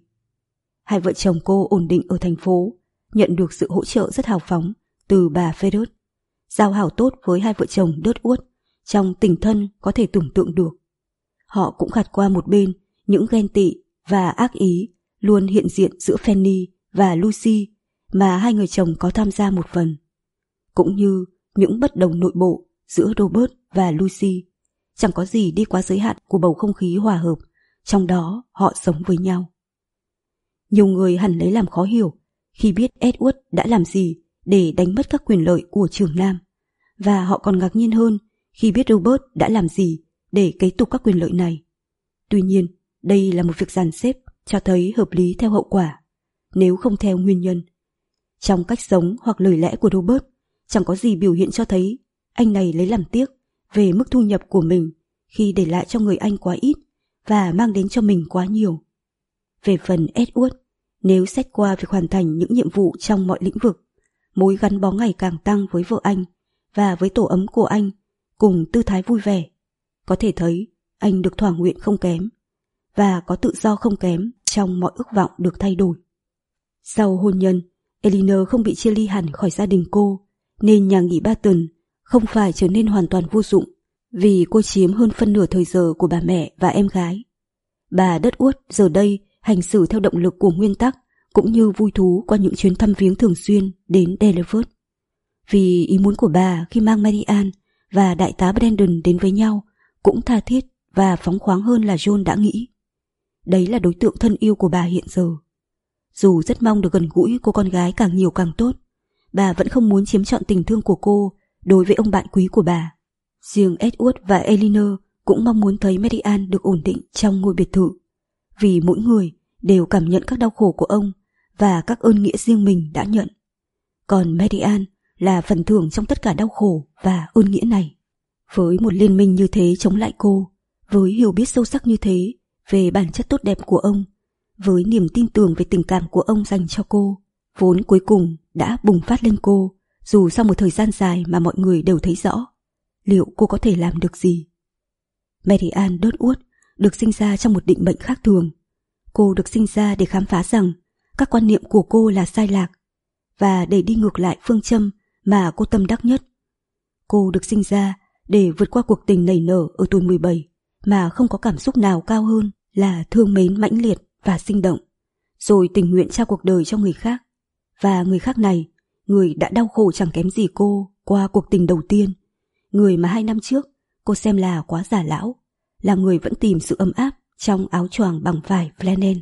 Hai vợ chồng cô ổn định ở thành phố, nhận được sự hỗ trợ rất hào phóng từ bà Ferris, giao hảo tốt với hai vợ chồng Dudwood trong tình thân có thể tưởng tượng được. Họ cũng gạt qua một bên những ghen tị và ác ý luôn hiện diện giữa Fanny và Lucy mà hai người chồng có tham gia một phần, cũng như những bất đồng nội bộ giữa Robert và Lucy. Chẳng có gì đi quá giới hạn của bầu không khí hòa hợp trong đó họ sống với nhau. Nhiều người hẳn lấy làm khó hiểu khi biết Edward đã làm gì để đánh mất các quyền lợi của Trường Nam, và họ còn ngạc nhiên hơn khi biết Robert đã làm gì để kế tục các quyền lợi này. Tuy nhiên, đây là một việc dàn xếp cho thấy hợp lý theo hậu quả, nếu không theo nguyên nhân. Trong cách sống hoặc lời lẽ của Robert, chẳng có gì biểu hiện cho thấy anh này lấy làm tiếc về mức thu nhập của mình khi để lại cho người anh quá ít và mang đến cho mình quá nhiều. Về phần Edward, nếu xét qua việc hoàn thành những nhiệm vụ trong mọi lĩnh vực, mối gắn bó ngày càng tăng với vợ anh và với tổ ấm của anh cùng tư thái vui vẻ, có thể thấy anh được thỏa nguyện không kém và có tự do không kém trong mọi ước vọng được thay đổi. Sau hôn nhân, Elinor không bị chia ly hẳn khỏi gia đình cô, nên nhà nghỉ Barton không phải trở nên hoàn toàn vô dụng vì cô chiếm hơn phân nửa thời giờ của bà mẹ và em gái. Bà Dudworth giờ đây hành xử theo động lực của nguyên tắc cũng như vui thú qua những chuyến thăm viếng thường xuyên đến Delaford. Vì ý muốn của bà khi mang Marianne và đại tá Brandon đến với nhau cũng tha thiết và phóng khoáng hơn là John đã nghĩ. Đấy là đối tượng thân yêu của bà hiện giờ. Dù rất mong được gần gũi cô con gái càng nhiều càng tốt, bà vẫn không muốn chiếm trọn tình thương của cô đối với ông bạn quý của bà. Riêng Edward và Elinor cũng mong muốn thấy Marianne được ổn định trong ngôi biệt thự, vì mỗi người đều cảm nhận các đau khổ của ông và các ơn nghĩa riêng mình đã nhận. Còn Marianne là phần thưởng trong tất cả đau khổ và ơn nghĩa này. Với một liên minh như thế chống lại cô, với hiểu biết sâu sắc như thế về bản chất tốt đẹp của ông, với niềm tin tưởng về tình cảm của ông dành cho cô, vốn cuối cùng đã bùng phát lên cô, dù sau một thời gian dài mà mọi người đều thấy rõ, liệu cô có thể làm được gì? Marianne Dudworth được sinh ra trong một định mệnh khác thường. Cô được sinh ra để khám phá rằng các quan niệm của cô là sai lạc và để đi ngược lại phương châm mà cô tâm đắc nhất. Cô được sinh ra để vượt qua cuộc tình nảy nở ở tuổi mười bảy mà không có cảm xúc nào cao hơn là thương mến mãnh liệt và sinh động, rồi tình nguyện trao cuộc đời cho người khác. Và người khác này, người đã đau khổ chẳng kém gì cô qua cuộc tình đầu tiên, người mà hai năm trước cô xem là quá già lão, là người vẫn tìm sự ấm áp trong áo choàng bằng vải flannel.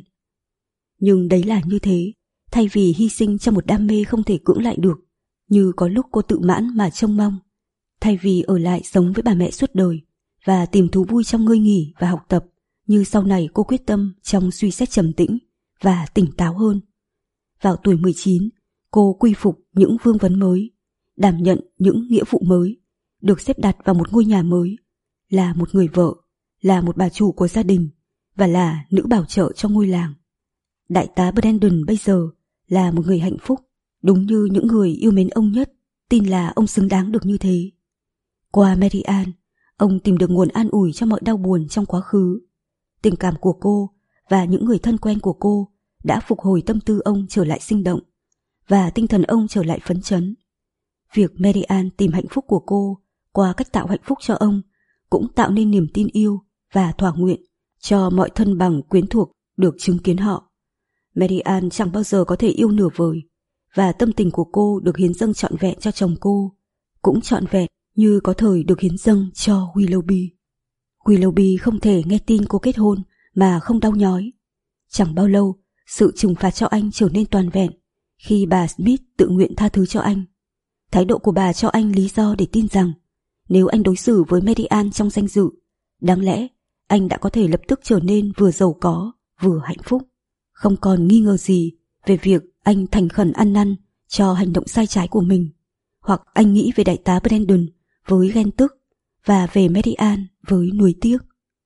Nhưng đấy là như thế, thay vì hy sinh cho một đam mê không thể cưỡng lại được, như có lúc cô tự mãn mà trông mong, thay vì ở lại sống với bà mẹ suốt đời và tìm thú vui trong ngơi nghỉ và học tập, như sau này cô quyết tâm trong suy xét trầm tĩnh và tỉnh táo hơn. Vào tuổi mười chín, cô quy phục những vương vấn mới, đảm nhận những nghĩa vụ mới, được xếp đặt vào một ngôi nhà mới, là một người vợ, là một bà chủ của gia đình và là nữ bảo trợ cho ngôi làng. Đại tá Brandon bây giờ là một người hạnh phúc, đúng như những người yêu mến ông nhất tin là ông xứng đáng được như thế. Qua Marianne, ông tìm được nguồn an ủi cho mọi đau buồn trong quá khứ. Tình cảm của cô và những người thân quen của cô đã phục hồi tâm tư ông trở lại sinh động và tinh thần ông trở lại phấn chấn. Việc Marianne tìm hạnh phúc của cô qua cách tạo hạnh phúc cho ông cũng tạo nên niềm tin yêu và thỏa nguyện cho mọi thân bằng quyến thuộc được chứng kiến họ. Marianne chẳng bao giờ có thể yêu nửa vời, và tâm tình của cô được hiến dâng trọn vẹn cho chồng cô, cũng trọn vẹn như có thời được hiến dâng cho Willoughby. Willoughby không thể nghe tin cô kết hôn mà không đau nhói. Chẳng bao lâu, sự trừng phạt cho anh trở nên toàn vẹn khi bà Smith tự nguyện tha thứ cho anh. Thái độ của bà cho anh lý do để tin rằng nếu anh đối xử với Marianne trong danh dự, đáng lẽ anh đã có thể lập tức trở nên vừa giàu có vừa hạnh phúc. Không còn nghi ngờ gì về việc anh thành khẩn ăn năn cho hành động sai trái của mình, hoặc anh nghĩ về đại tá Brandon với ghen tức và về Marianne với nuối tiếc.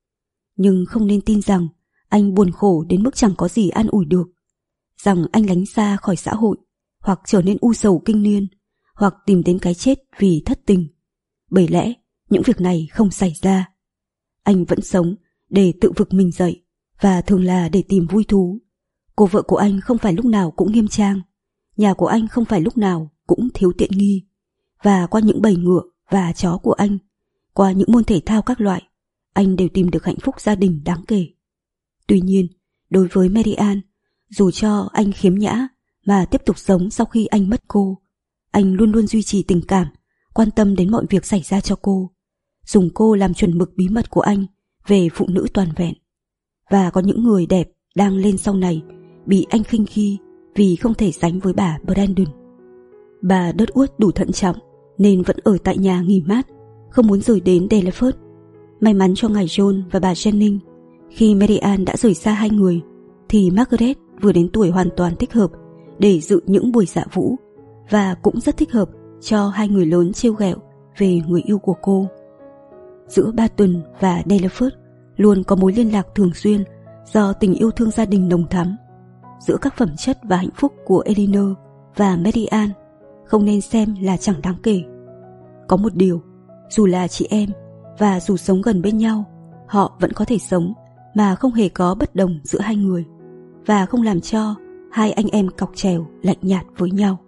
Nhưng không nên tin rằng anh buồn khổ đến mức chẳng có gì an ủi được, rằng anh lánh xa khỏi xã hội, hoặc trở nên u sầu kinh niên, hoặc tìm đến cái chết vì thất tình. Bởi lẽ những việc này không xảy ra. Anh vẫn sống để tự vực mình dậy, và thường là để tìm vui thú. Cô vợ của anh không phải lúc nào cũng nghiêm trang, nhà của anh không phải lúc nào cũng thiếu tiện nghi, và qua những bầy ngựa và chó của anh, qua những môn thể thao các loại, anh đều tìm được hạnh phúc gia đình đáng kể. Tuy nhiên, đối với Marianne, dù cho anh khiếm nhã mà tiếp tục sống sau khi anh mất cô, anh luôn luôn duy trì tình cảm, quan tâm đến mọi việc xảy ra cho cô, dùng cô làm chuẩn mực bí mật của anh về phụ nữ toàn vẹn. và có những người đẹp đang lên sau này bị anh khinh khi vì không thể sánh với bà Brandon. Bà Dudworth đủ thận trọng nên vẫn ở tại nhà nghỉ mát, không muốn rời đến Delaford. May mắn cho ngài John và bà Jennings, khi Mary Ann đã rời xa hai người thì Margaret vừa đến tuổi hoàn toàn thích hợp để dự những buổi dạ vũ, và cũng rất thích hợp cho hai người lớn trêu ghẹo về người yêu của cô. Giữa Barton và Delaford luôn có mối liên lạc thường xuyên do tình yêu thương gia đình nồng thắm. Giữa các phẩm chất và hạnh phúc của Elinor và Mary Ann không nên xem là chẳng đáng kể. Có một điều, dù là chị em và dù sống gần bên nhau, họ vẫn có thể sống mà không hề có bất đồng giữa hai người, và không làm cho hai anh em cọc trèo lạnh nhạt với nhau.